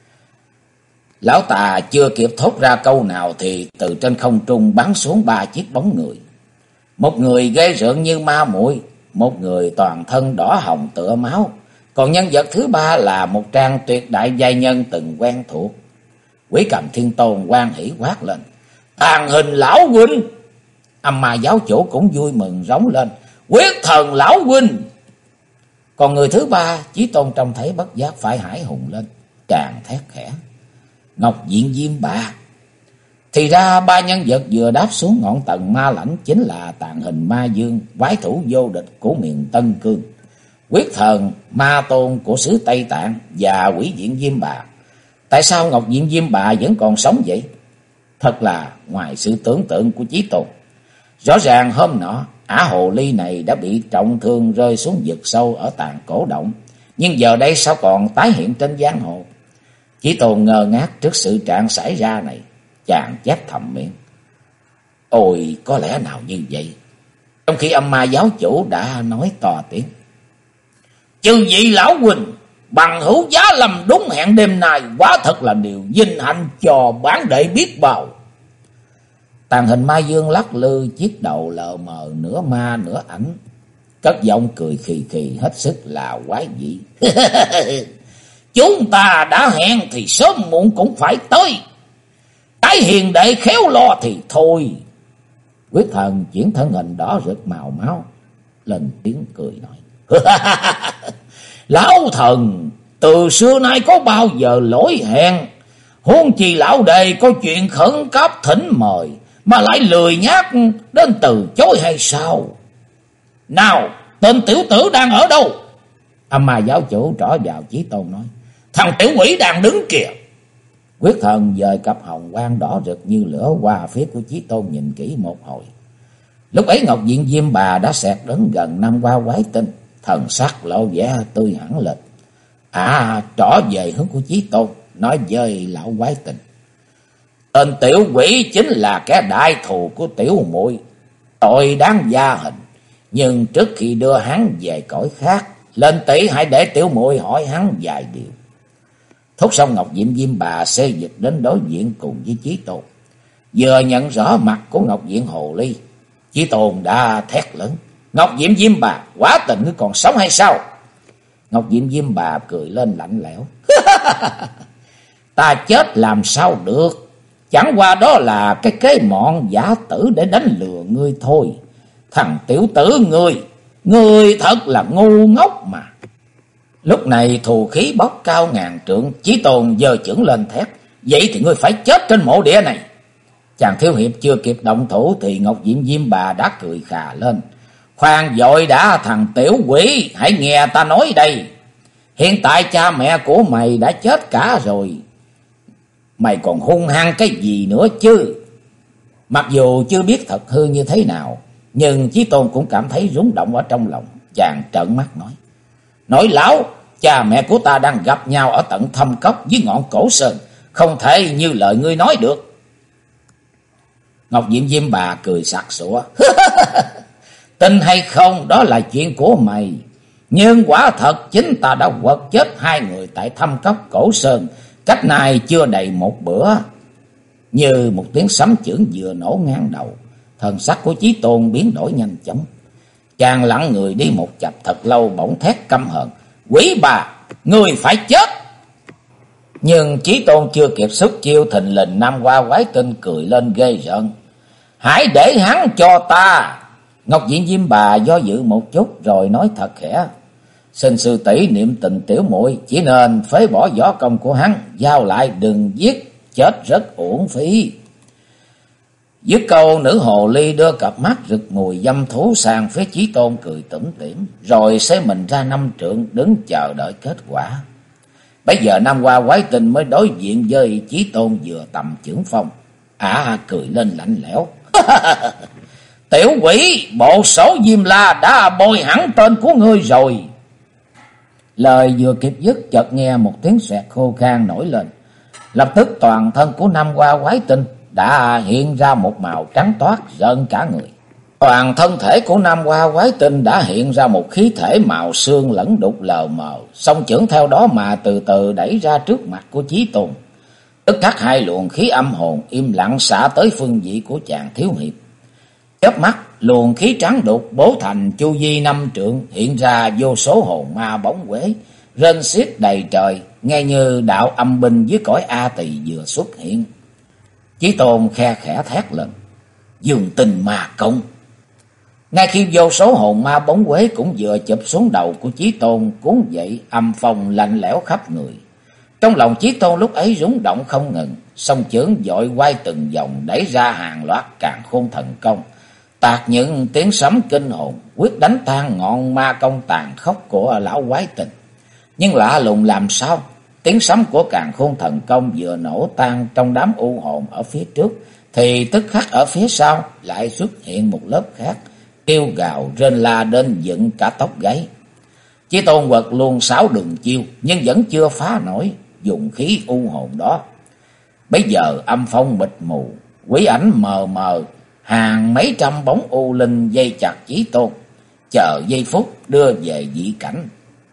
Lão tà chưa kịp thốt ra câu nào thì từ trên không trung bắn xuống 3 chiếc bóng người. Một người ghê rợn như ma muội, một người toàn thân đỏ hồng tựa máu, còn nhân vật thứ ba là một trang tuyệt đại giai nhân từng quen thuộc. Quỷ Cầm Thiên Tôn hoan hỉ quát lên, tàn hình lão huynh! Âm Ma giáo chủ cũng vui mừng rống lên, quyết thần lão huynh! Còn người thứ ba, Chí Tôn trông thấy bất giác phải hãi hùng lên, chàng thét khẽ, Ngọc Diện Diêm Bà! Thì ra 3 nhân vật vừa đáp xuống ngọn tầng ma lãnh chính là Tàn Hình Ma Dương, quái thủ vô địch của miền Tân Cương, Quyết Thần Ma Tôn của xứ Tây Tạng và Quỷ Diện Diêm Bà. Tại sao Ngọc Diện Diêm Bà vẫn còn sống vậy? Thật là ngoài sự tưởng tượng của Chí Tôn. Rõ ràng hôm nọ ả hồ ly này đã bị trọng thương rơi xuống vực sâu ở Tàn Cổ Động, nhưng giờ đây sao còn tái hiện trên giang hồ? Chí Tôn ngơ ngác trước sự trạng xảy ra này, chàng chép thầm miệng, ôi có lẽ nào như vậy. Trong khi Âm Ma giáo chủ đã nói to tiếng, chư vị lão huynh, bằng hữu giá lâm đúng hẹn đêm nay, quá thật là điều vinh hạnh cho bản đệ biết bao. Tàn Hình Ma Dương lắc lư chiếc đầu lờ mờ nửa ma nửa ảnh, cất giọng cười khì khì hết sức là quái dị. Chúng ta đã hẹn thì sớm muộn cũng phải tới, cái hiền đệ khéo lo thì thôi. Quyết Thần chuyển thân hình đỏ rực màu máu lên tiếng cười nói, lão thần từ xưa nay có bao giờ lỗi hẹn, huống chi lão đệ có chuyện khẩn cấp thỉnh mời mà lại lười nhác đến từ chối hay sao? Nào, tên tiểu tử đang ở đâu? Âm Ma giáo chủ trỏ vào Chí Tôn nói, thằng tiểu quỷ đang đứng kìa. Quyết Thần dời cặp hồng quang đỏ rực như lửa qua phía của Chí Tôn nhìn kỹ một hồi. Lúc ấy Ngọc Diện Diêm Bà đã xẹt đến gần Nam Hoa quái tinh, thần sắc lộ vẻ tươi hẳn lên. Trỏ về hướng của Chí Tôn, nói với lão quái tinh, tên tiểu quỷ chính là kẻ đại thù của tiểu muội, tội đáng gia hình, nhưng trước khi đưa hắn về cõi khác, lên tỷ hãy để tiểu muội hỏi hắn vài điều. Thốt xong Ngọc Diện Diêm Bà xê dịch đến đối diện cùng với Chí Tôn. Vừa nhận rõ mặt của Ngọc Diện hồ ly, Chí Tôn đã thét lớn, Ngọc Diện Diêm Bà, quả tình ngươi còn sống hay sao? Ngọc Diện Diêm Bà cười lên lạnh lẽo, ta chết làm sao được, chẳng qua đó là cái kế mọn giả tử để đánh lừa ngươi thôi. Thằng tiểu tử ngươi thật là ngu ngốc mà. Lúc này thù khí bốc cao ngàn trượng, Chí Tôn giơ chưởng lên thét, vậy thì ngươi phải chết trên mộ địa này. Chàng thiếu hiệp chưa kịp động thủ thì Ngọc Diện Diêm Bà đã cười khà lên, khoan vội đã thằng tiểu quỷ, hãy nghe ta nói đây. Hiện tại cha mẹ của mày đã chết cả rồi, mày còn hung hăng cái gì nữa chứ? Mặc dù chưa biết thật hư như thế nào, nhưng Chí Tôn cũng cảm thấy rúng động ở trong lòng. Chàng trợn mắt nói: Nói láo, cha mẹ của ta đang gặp nhau ở tận thâm cốc dưới ngọn cổ sơn, không thể như lời ngươi nói được. Ngọc Diệm Diêm Bà cười sặc sụa: Tin hay không đó là chuyện của mày, nhưng quả thật chính ta đã quật chết hai người tại thâm cốc cổ sơn cách này chưa đầy một bữa. Như một tiếng sấm chưởng vừa nổ ngang đầu, thần sắc của Chí Tôn biến đổi nhanh chóng. Chàng lặng người đi một chập thật lâu, bỗng thét căm hờn: Quỷ bà, người phải chết! Nhưng Chí Tôn chưa kịp xuất chiêu, thình lình Nam Hoa Quái Tinh cười lên ghê rợn: Hãy để hắn cho ta! Ngọc Diệm Diêm Bà do dự một chút rồi nói thật khẽ: Xin sư tỷ niệm tình tiểu muội, chỉ nên phế bỏ võ công của hắn, giao lại đừng giết, chết rất uổng phí. Dứt câu, nữ hồ ly đưa cặp mắt rực mùi dâm thú sang phía Chí Tôn cười tủm tỉm, rồi xé mình ra 5 trượng đứng chờ đợi kết quả. Bây giờ Nam Hoa Quái Tinh mới đối diện với Chí Tôn vừa tầm chưởng phong. Cười lên lạnh lẽo: Tiểu quỷ, bộ sổ Diêm La đã bôi hẳn tên của ngươi rồi. Lời vừa kịp dứt, chợt nghe một tiếng xoẹt khô khan nổi lên. Lập tức toàn thân của Nam Hoa Quái Tinh đã hiện ra một màu trắng toát rợn cả người. Toàn thân thể của Nam Hoa Quái Tinh đã hiện ra một khí thể màu xương lẫn đục lờ mờ, song chưởng theo đó mà từ từ đẩy ra trước mặt của Chí Tôn. Tức khắc hai luồng khí âm hồn im lặng xả tới phương vị của chàng thiếu hiệp. Chớp mắt, luồng khí trắng đục bố thành chu vi 5 trượng, hiện ra vô số hồn ma bóng quế rên xiết đầy trời, nghe như đạo âm binh dưới cõi A Tỳ vừa xuất hiện. Chí Tôn khe khẽ thét lên: Dương Tinh Ma Công! Ngay khi vô số hồn ma bóng quế cũng vừa chụp xuống đầu của Chí Tôn, cuốn dậy âm phong lạnh lẽo khắp người. Trong lòng Chí Tôn lúc ấy rung động không ngừng, song chưởng vội quay từng vòng đẩy ra hàng loạt càn khôn thần công, tạc những tiếng sấm kinh hồn, quyết đánh tan ngọn ma công tàn khốc của lão Quái Tinh. Nhưng lạ lùng làm sao, tiếng sấm của càn khôn thần công vừa nổ tan trong đám u hồn ở phía trước, thì tức khắc ở phía sau lại xuất hiện một lớp khác, kêu gào rên la đến dựng cả tóc gáy. Chí Tôn quật luôn 6 đường chiêu, nhưng vẫn chưa phá nổi dùng khí u hồn đó. Bây giờ âm phong mịt mù, quỷ ảnh mờ mờ, hàng mấy trăm bóng u linh dây chặt Chí Tôn, chờ giây phút đưa về dị cảnh.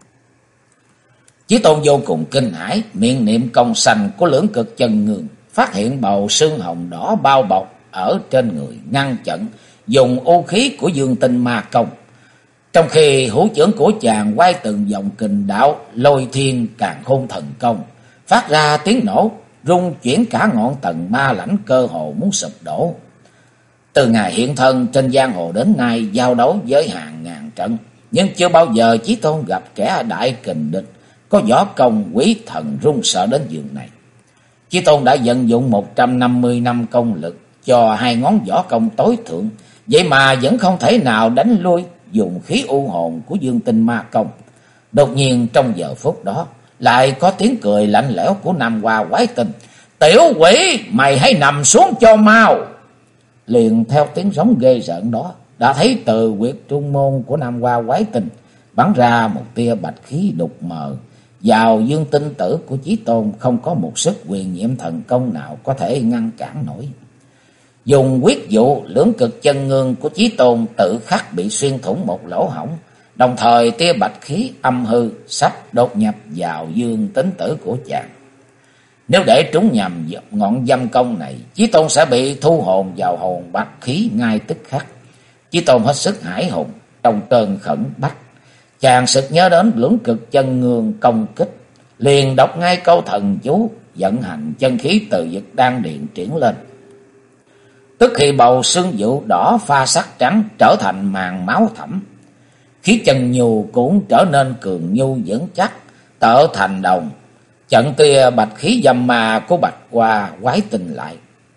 Chí Tôn vô cùng kinh hãi, miệng niệm công sanh của Lưỡng Cực Chân Ngương, phát hiện bầu xương hồng đỏ bao bọc ở trên người, ngăn chặn dùng ô khí của Dương Tinh Ma Công. Trong khi hữu chưởng của chàng quay từng vòng kình đạo Lôi Thiên Càn Khôn Thần Công, phát ra tiếng nổ, rung chuyển cả ngọn tầng ma lãnh cơ hồ muốn sụp đổ. Từ ngày hiện thân trên giang hồ đến nay, giao đấu với hàng ngàn trận, nhưng chưa bao giờ Chí Tôn gặp kẻ đại kình địch có võ công quý thần run sợ đến giường này. Chí Tôn đã vận dụng 150 năm công lực cho hai ngón võ công tối thượng, vậy mà vẫn không thể nào đánh lui dùng khí u hồn của Dương Tinh Ma Công. Đột nhiên trong giờ phút đó, lại có tiếng cười lạnh lẽo của Nam Hoa Quái Tinh: Tiểu quỷ, mày hãy nằm xuống cho mau! Liền theo tiếng giống ghê rợn đó, đã thấy từ huyệt trung môn của Nam Hoa Quái Tinh bắn ra một tia bạch khí đục mờ vào dương tinh tử của Chí Tôn, không có một sức quyền nhiệm thần công nào có thể ngăn cản nổi. Dùng quyết dụ Lưỡng Cực Chân Ngương của Chí Tôn tự khắc bị xuyên thủng một lỗ hổng, đồng thời tia bạch khí âm hư sắp đột nhập vào dương tính tử của chàng. Nếu để trúng nhầm ngọn dâm công này, Chí Tôn sẽ bị thu hồn vào hồn bạch khí ngay tức khắc. Chí Tôn hết sức hải hùng, trong cơn khẩn bách, chàng sực nhớ đến Lưỡng Cực Chân Ngương công kích, liền đọc ngay câu thần chú, vận hành chân khí từ vực đan điền triển lên. Tức khi bầu xương vụ đỏ pha sắc trắng trở thành màn máu thẫm, khí chân nhu cũng trở nên cường nhu vững chắc, tợ thành đồng, chặn tia bạch khí dâm ma của Bạch Hoa Quái Tinh lại.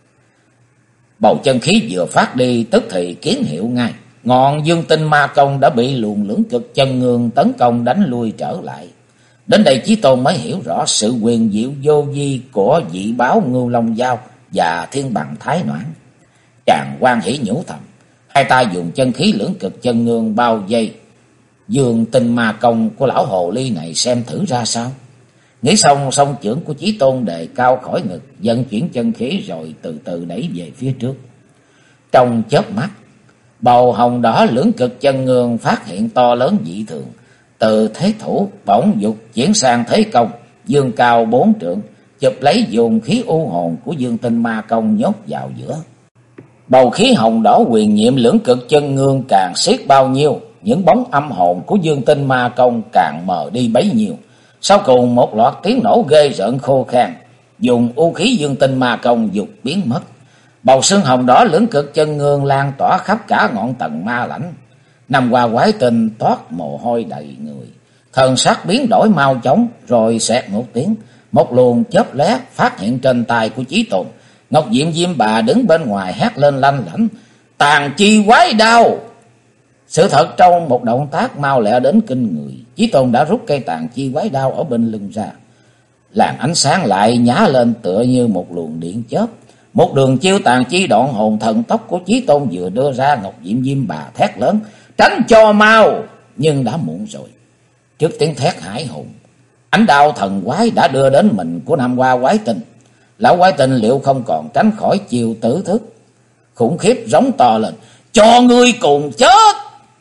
Bầu chân khí vừa phát đi, tức thì kiến hiệu ngay, ngọn Dương Tinh Ma Công đã bị luồng Lưỡng Cực Chân Ngương tấn công đánh lui trở lại. Đến đây Chí Tôn mới hiểu rõ sự quyền diệu vô vi của dị báo Ngưu Long Dao và Thiên Bằng Thái Noãn. Chàng hoan hỉ nhủ thầm, hai tay dùng chân khí lưỡng cực chân ngương bao vây Dương Tinh Ma Công của lão hồ ly này xem thử ra sao. Nghĩ xong, song chưởng của Chí Tôn đề cao khỏi ngực, vận chuyển chân khí rồi từ từ đẩy về phía trước. Trong chớp mắt, bầu hồng đỏ lưỡng cực chân ngương phát hiện to lớn dị thường, từ thế thủ bỗng dục chuyển sang thế công, dương cao 4 trượng, chụp lấy dùng khí u hồn của Dương Tinh Ma Công nhốt vào giữa. Bầu khí hồng đỏ quyền nhiệm lưỡng cực chân ngương càng siết bao nhiêu, những bóng âm hồn của Dương Tinh Ma Công càng mờ đi bấy nhiêu. Sau cùng một loạt tiếng nổ ghê rợn khô khan, dùng u khí Dương Tinh Ma Công dục biến mất. Bầu xương hồng đỏ lưỡng cực chân ngương lan tỏa khắp cả ngọn tầng ma lãnh. Năm qua quái tinh toát mồ hôi đầy người, thần sắc biến đổi mau chóng, rồi xẹt một tiếng, một luồng chớp lóe phát hiện trên tay của Chí Tôn. Ngọc Diệm Diêm Bà đứng bên ngoài hét lên lanh lảnh, tàn chi quái đao. Sự thật trong một động tác mau lẹ đến kinh người, Chí Tôn đã rút cây tàn chi quái đao ở bên lưng ra. Làn ánh sáng lại nhá lên tựa như một luồng điện chớp. Một đường chiêu tàn chi đoạn hồn thần tốc của Chí Tôn vừa đưa ra, Ngọc Diệm Diêm Bà thét lớn, tránh cho mau, nhưng đã muộn rồi. Trước tiếng thét hải hùng, ánh đao thần quái đã đưa đến mình của Nam Hoa Quái Tinh. Lão Quái Tinh liệu không còn tránh khỏi chiêu tử thức, khủng khiếp rống to lên, cho ngươi cùng chết.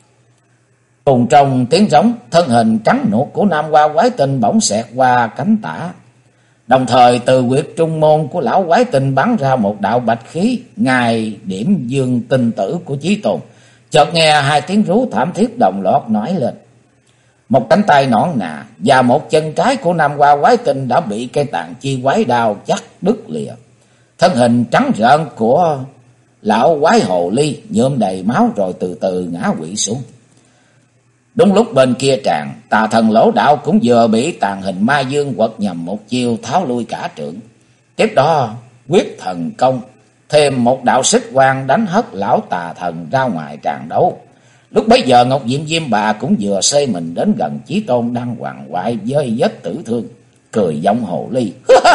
Cùng trong tiếng rống, thân hình trắng nuột của Nam Hoa Quái Tinh bỗng xẹt qua cánh tả. Đồng thời từ huyệt trung môn của lão Quái Tinh bắn ra một đạo bạch khí, ngài điểm Dương Tinh tử của Chí Tôn. Chợt nghe hai tiếng rú thảm thiết đồng loạt nổi lên. Một cánh tay nõn nà và một chân trái của Nam Hoa Quái Tinh đã bị cây tàn chi quái đao chắc đứt lìa. Thân hình trắng rợn của lão quái hồ ly nhuộm đầy máu rồi từ từ ngã quỵ xuống. Đúng lúc bên kia tràng, Tà Thần Lỗ Đạo cũng vừa bị tàn hình ma dương quật nhầm một chiêu tháo lui cả trượng. Tiếp đó quyết thần công thêm một đạo xích quang đánh hất lão tà thần ra ngoài tràng đấu. Lúc bấy giờ Ngọc Diệm Diêm Bà cũng vừa xê mình đến gần Chí Tôn đang hoàng hoại với vết tử thương, cười giọng hồ ly.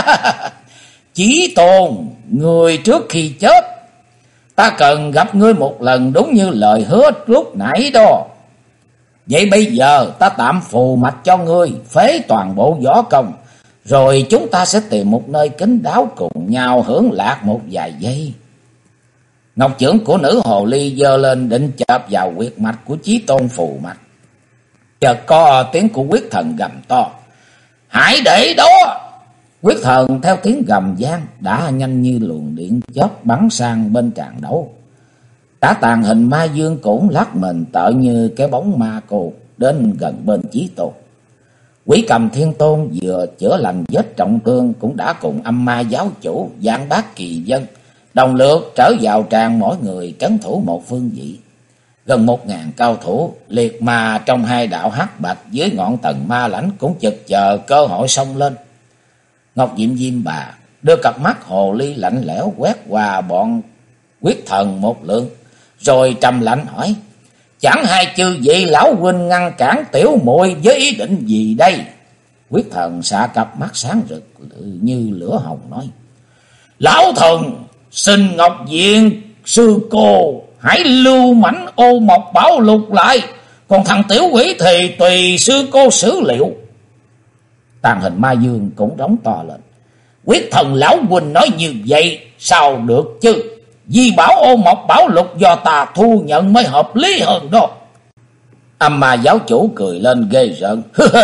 Chí Tôn, người trước khi chết, ta cần gặp ngươi một lần đúng như lời hứa lúc nãy đó. Vậy bây giờ ta tạm phù mạch cho ngươi, phế toàn bộ võ công, rồi chúng ta sẽ tìm một nơi kín đáo cùng nhau hưởng lạc một vài giây. Ngọc chưởng của nữ hồ ly giơ lên định chộp vào huyệt mạch của Chí Tôn phù mạch. Chợt có tiếng của quyết thần gầm to, hãy để đó. Quyết thần theo tiếng gầm vang đã nhanh như luồng điện chớp bắn sang bên tràng đấu. Cả tàn hình ma dương cũng lắc mình tợ như cái bóng ma cô đến gần bên Chí Tôn. Quỷ Cầm Thiên Tôn vừa chữa lành vết trọng thương cũng đã cùng âm ma giáo chủ Giảng Bác Kỳ Dân đồng lượt trở vào tràng, mỗi người trấn thủ một phương vị. Gần 1000 cao thủ liệt ma trong hai đạo hắc bạch dưới ngọn tầng ma lãnh cũng chực chờ cơ hội xông lên. Ngọc Diệm Diêm Bà đưa cặp mắt hồ ly lạnh lẽo quét qua bọn quyết thần một lượt, rồi trầm lạnh hỏi, chẳng hai chư vị lão huynh ngăn cản tiểu muội với ý định gì đây? Quyết thần xạ cặp mắt sáng rực như lửa hồng nói, lão thần xin Ngọc Diện sư cô hãy lưu mảnh ô mộc bảo lục lại, còn thằng tiểu quỷ thì tùy sư cô xử liệu. Tàn hình ma dương cũng rống to lên, quyết thần lão huynh nói như vậy sao được chứ? Di bảo ô mộc bảo lục do ta thu nhận mới hợp lý hơn đó. Âm ma giáo chủ cười lên ghê rợn.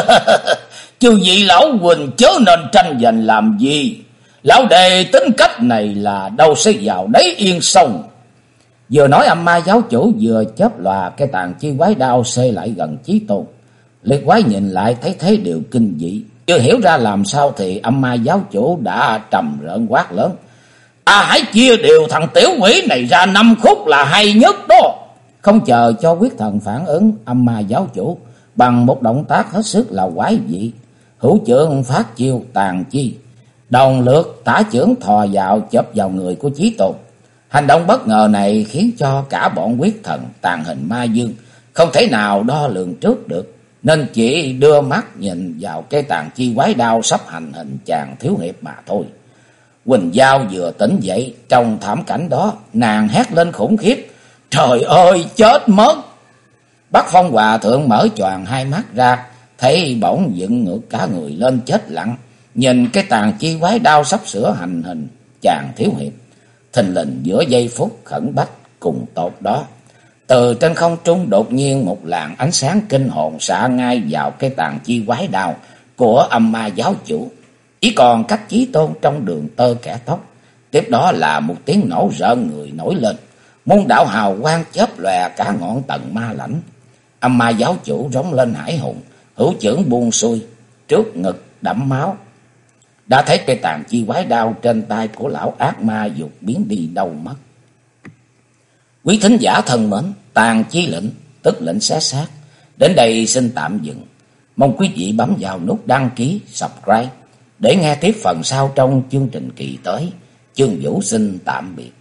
Chư vị lão huynh chớ nên tranh giành làm gì. Lão đệ tính cách này là đâu sẽ vào đấy yên sông. Vừa nói âm ma giáo chủ vừa chớp lòa cái tàn chi quái đao xê lại gần Chí Tôn. Liệt quái nhìn lại thấy thế điều kinh dị, chưa hiểu ra làm sao thì âm ma giáo chủ đã trầm rợn quát lớn, hãy chia đều thằng tiểu quỷ này ra 5 khúc là hay nhất đó. Không chờ cho quyết thần phản ứng, âm ma giáo chủ bằng một động tác hết sức là quái dị, hữu chưởng phát chiêu tàn chi, đồng lượt tả chưởng thò vào chớp vào người của Chí Tôn. Hành động bất ngờ này khiến cho cả bọn quyết thần tàn hình ma dương không thể nào đo lường trước được. nên chỉ đưa mắt nhìn vào cái tàn chi quái đao sắp hành hình chàng thiếu hiệp mà thôi. Quỳnh Giao vừa tỉnh dậy, trong thảm cảnh đó, nàng hét lên khủng khiếp: "Trời ơi, chết mất!" Bác Phong Hòa Thượng mở choàng hai mắt ra, thấy bỗng dựng ngược cả người lên chết lặng, nhìn cái tàn chi quái đao sắp sửa hành hình chàng thiếu hiệp. Thình lình giữa giây phút khẩn bách cùng tột đó, từ trên không trung đột nhiên một làn ánh sáng kinh hồn xạ ngay vào cái tàn chi quái đao của Âm Ma giáo chủ, chỉ còn cách Chí Tôn trong đường tơ kẻ tóc. Tiếp đó là một tiếng nổ rợn người nổi lên, môn đạo hào quang chớp lòe cả ngọn tầng ma lãnh. Âm Ma giáo chủ rống lên hải hùng, hữu chưởng buông xuôi, trước ngực đẫm máu. Đã thấy cây tàn chi quái đao trên tay của lão ác ma dục biến đi đâu mất. Quý thính giả thân mến, Tàn Chi Lệnh tức lệnh xé xác đến đây xin tạm dừng. Mong quý vị bấm vào nút đăng ký, subscribe để nghe tiếp phần sau trong chương trình kỳ tới. Chương Vũ xin tạm biệt.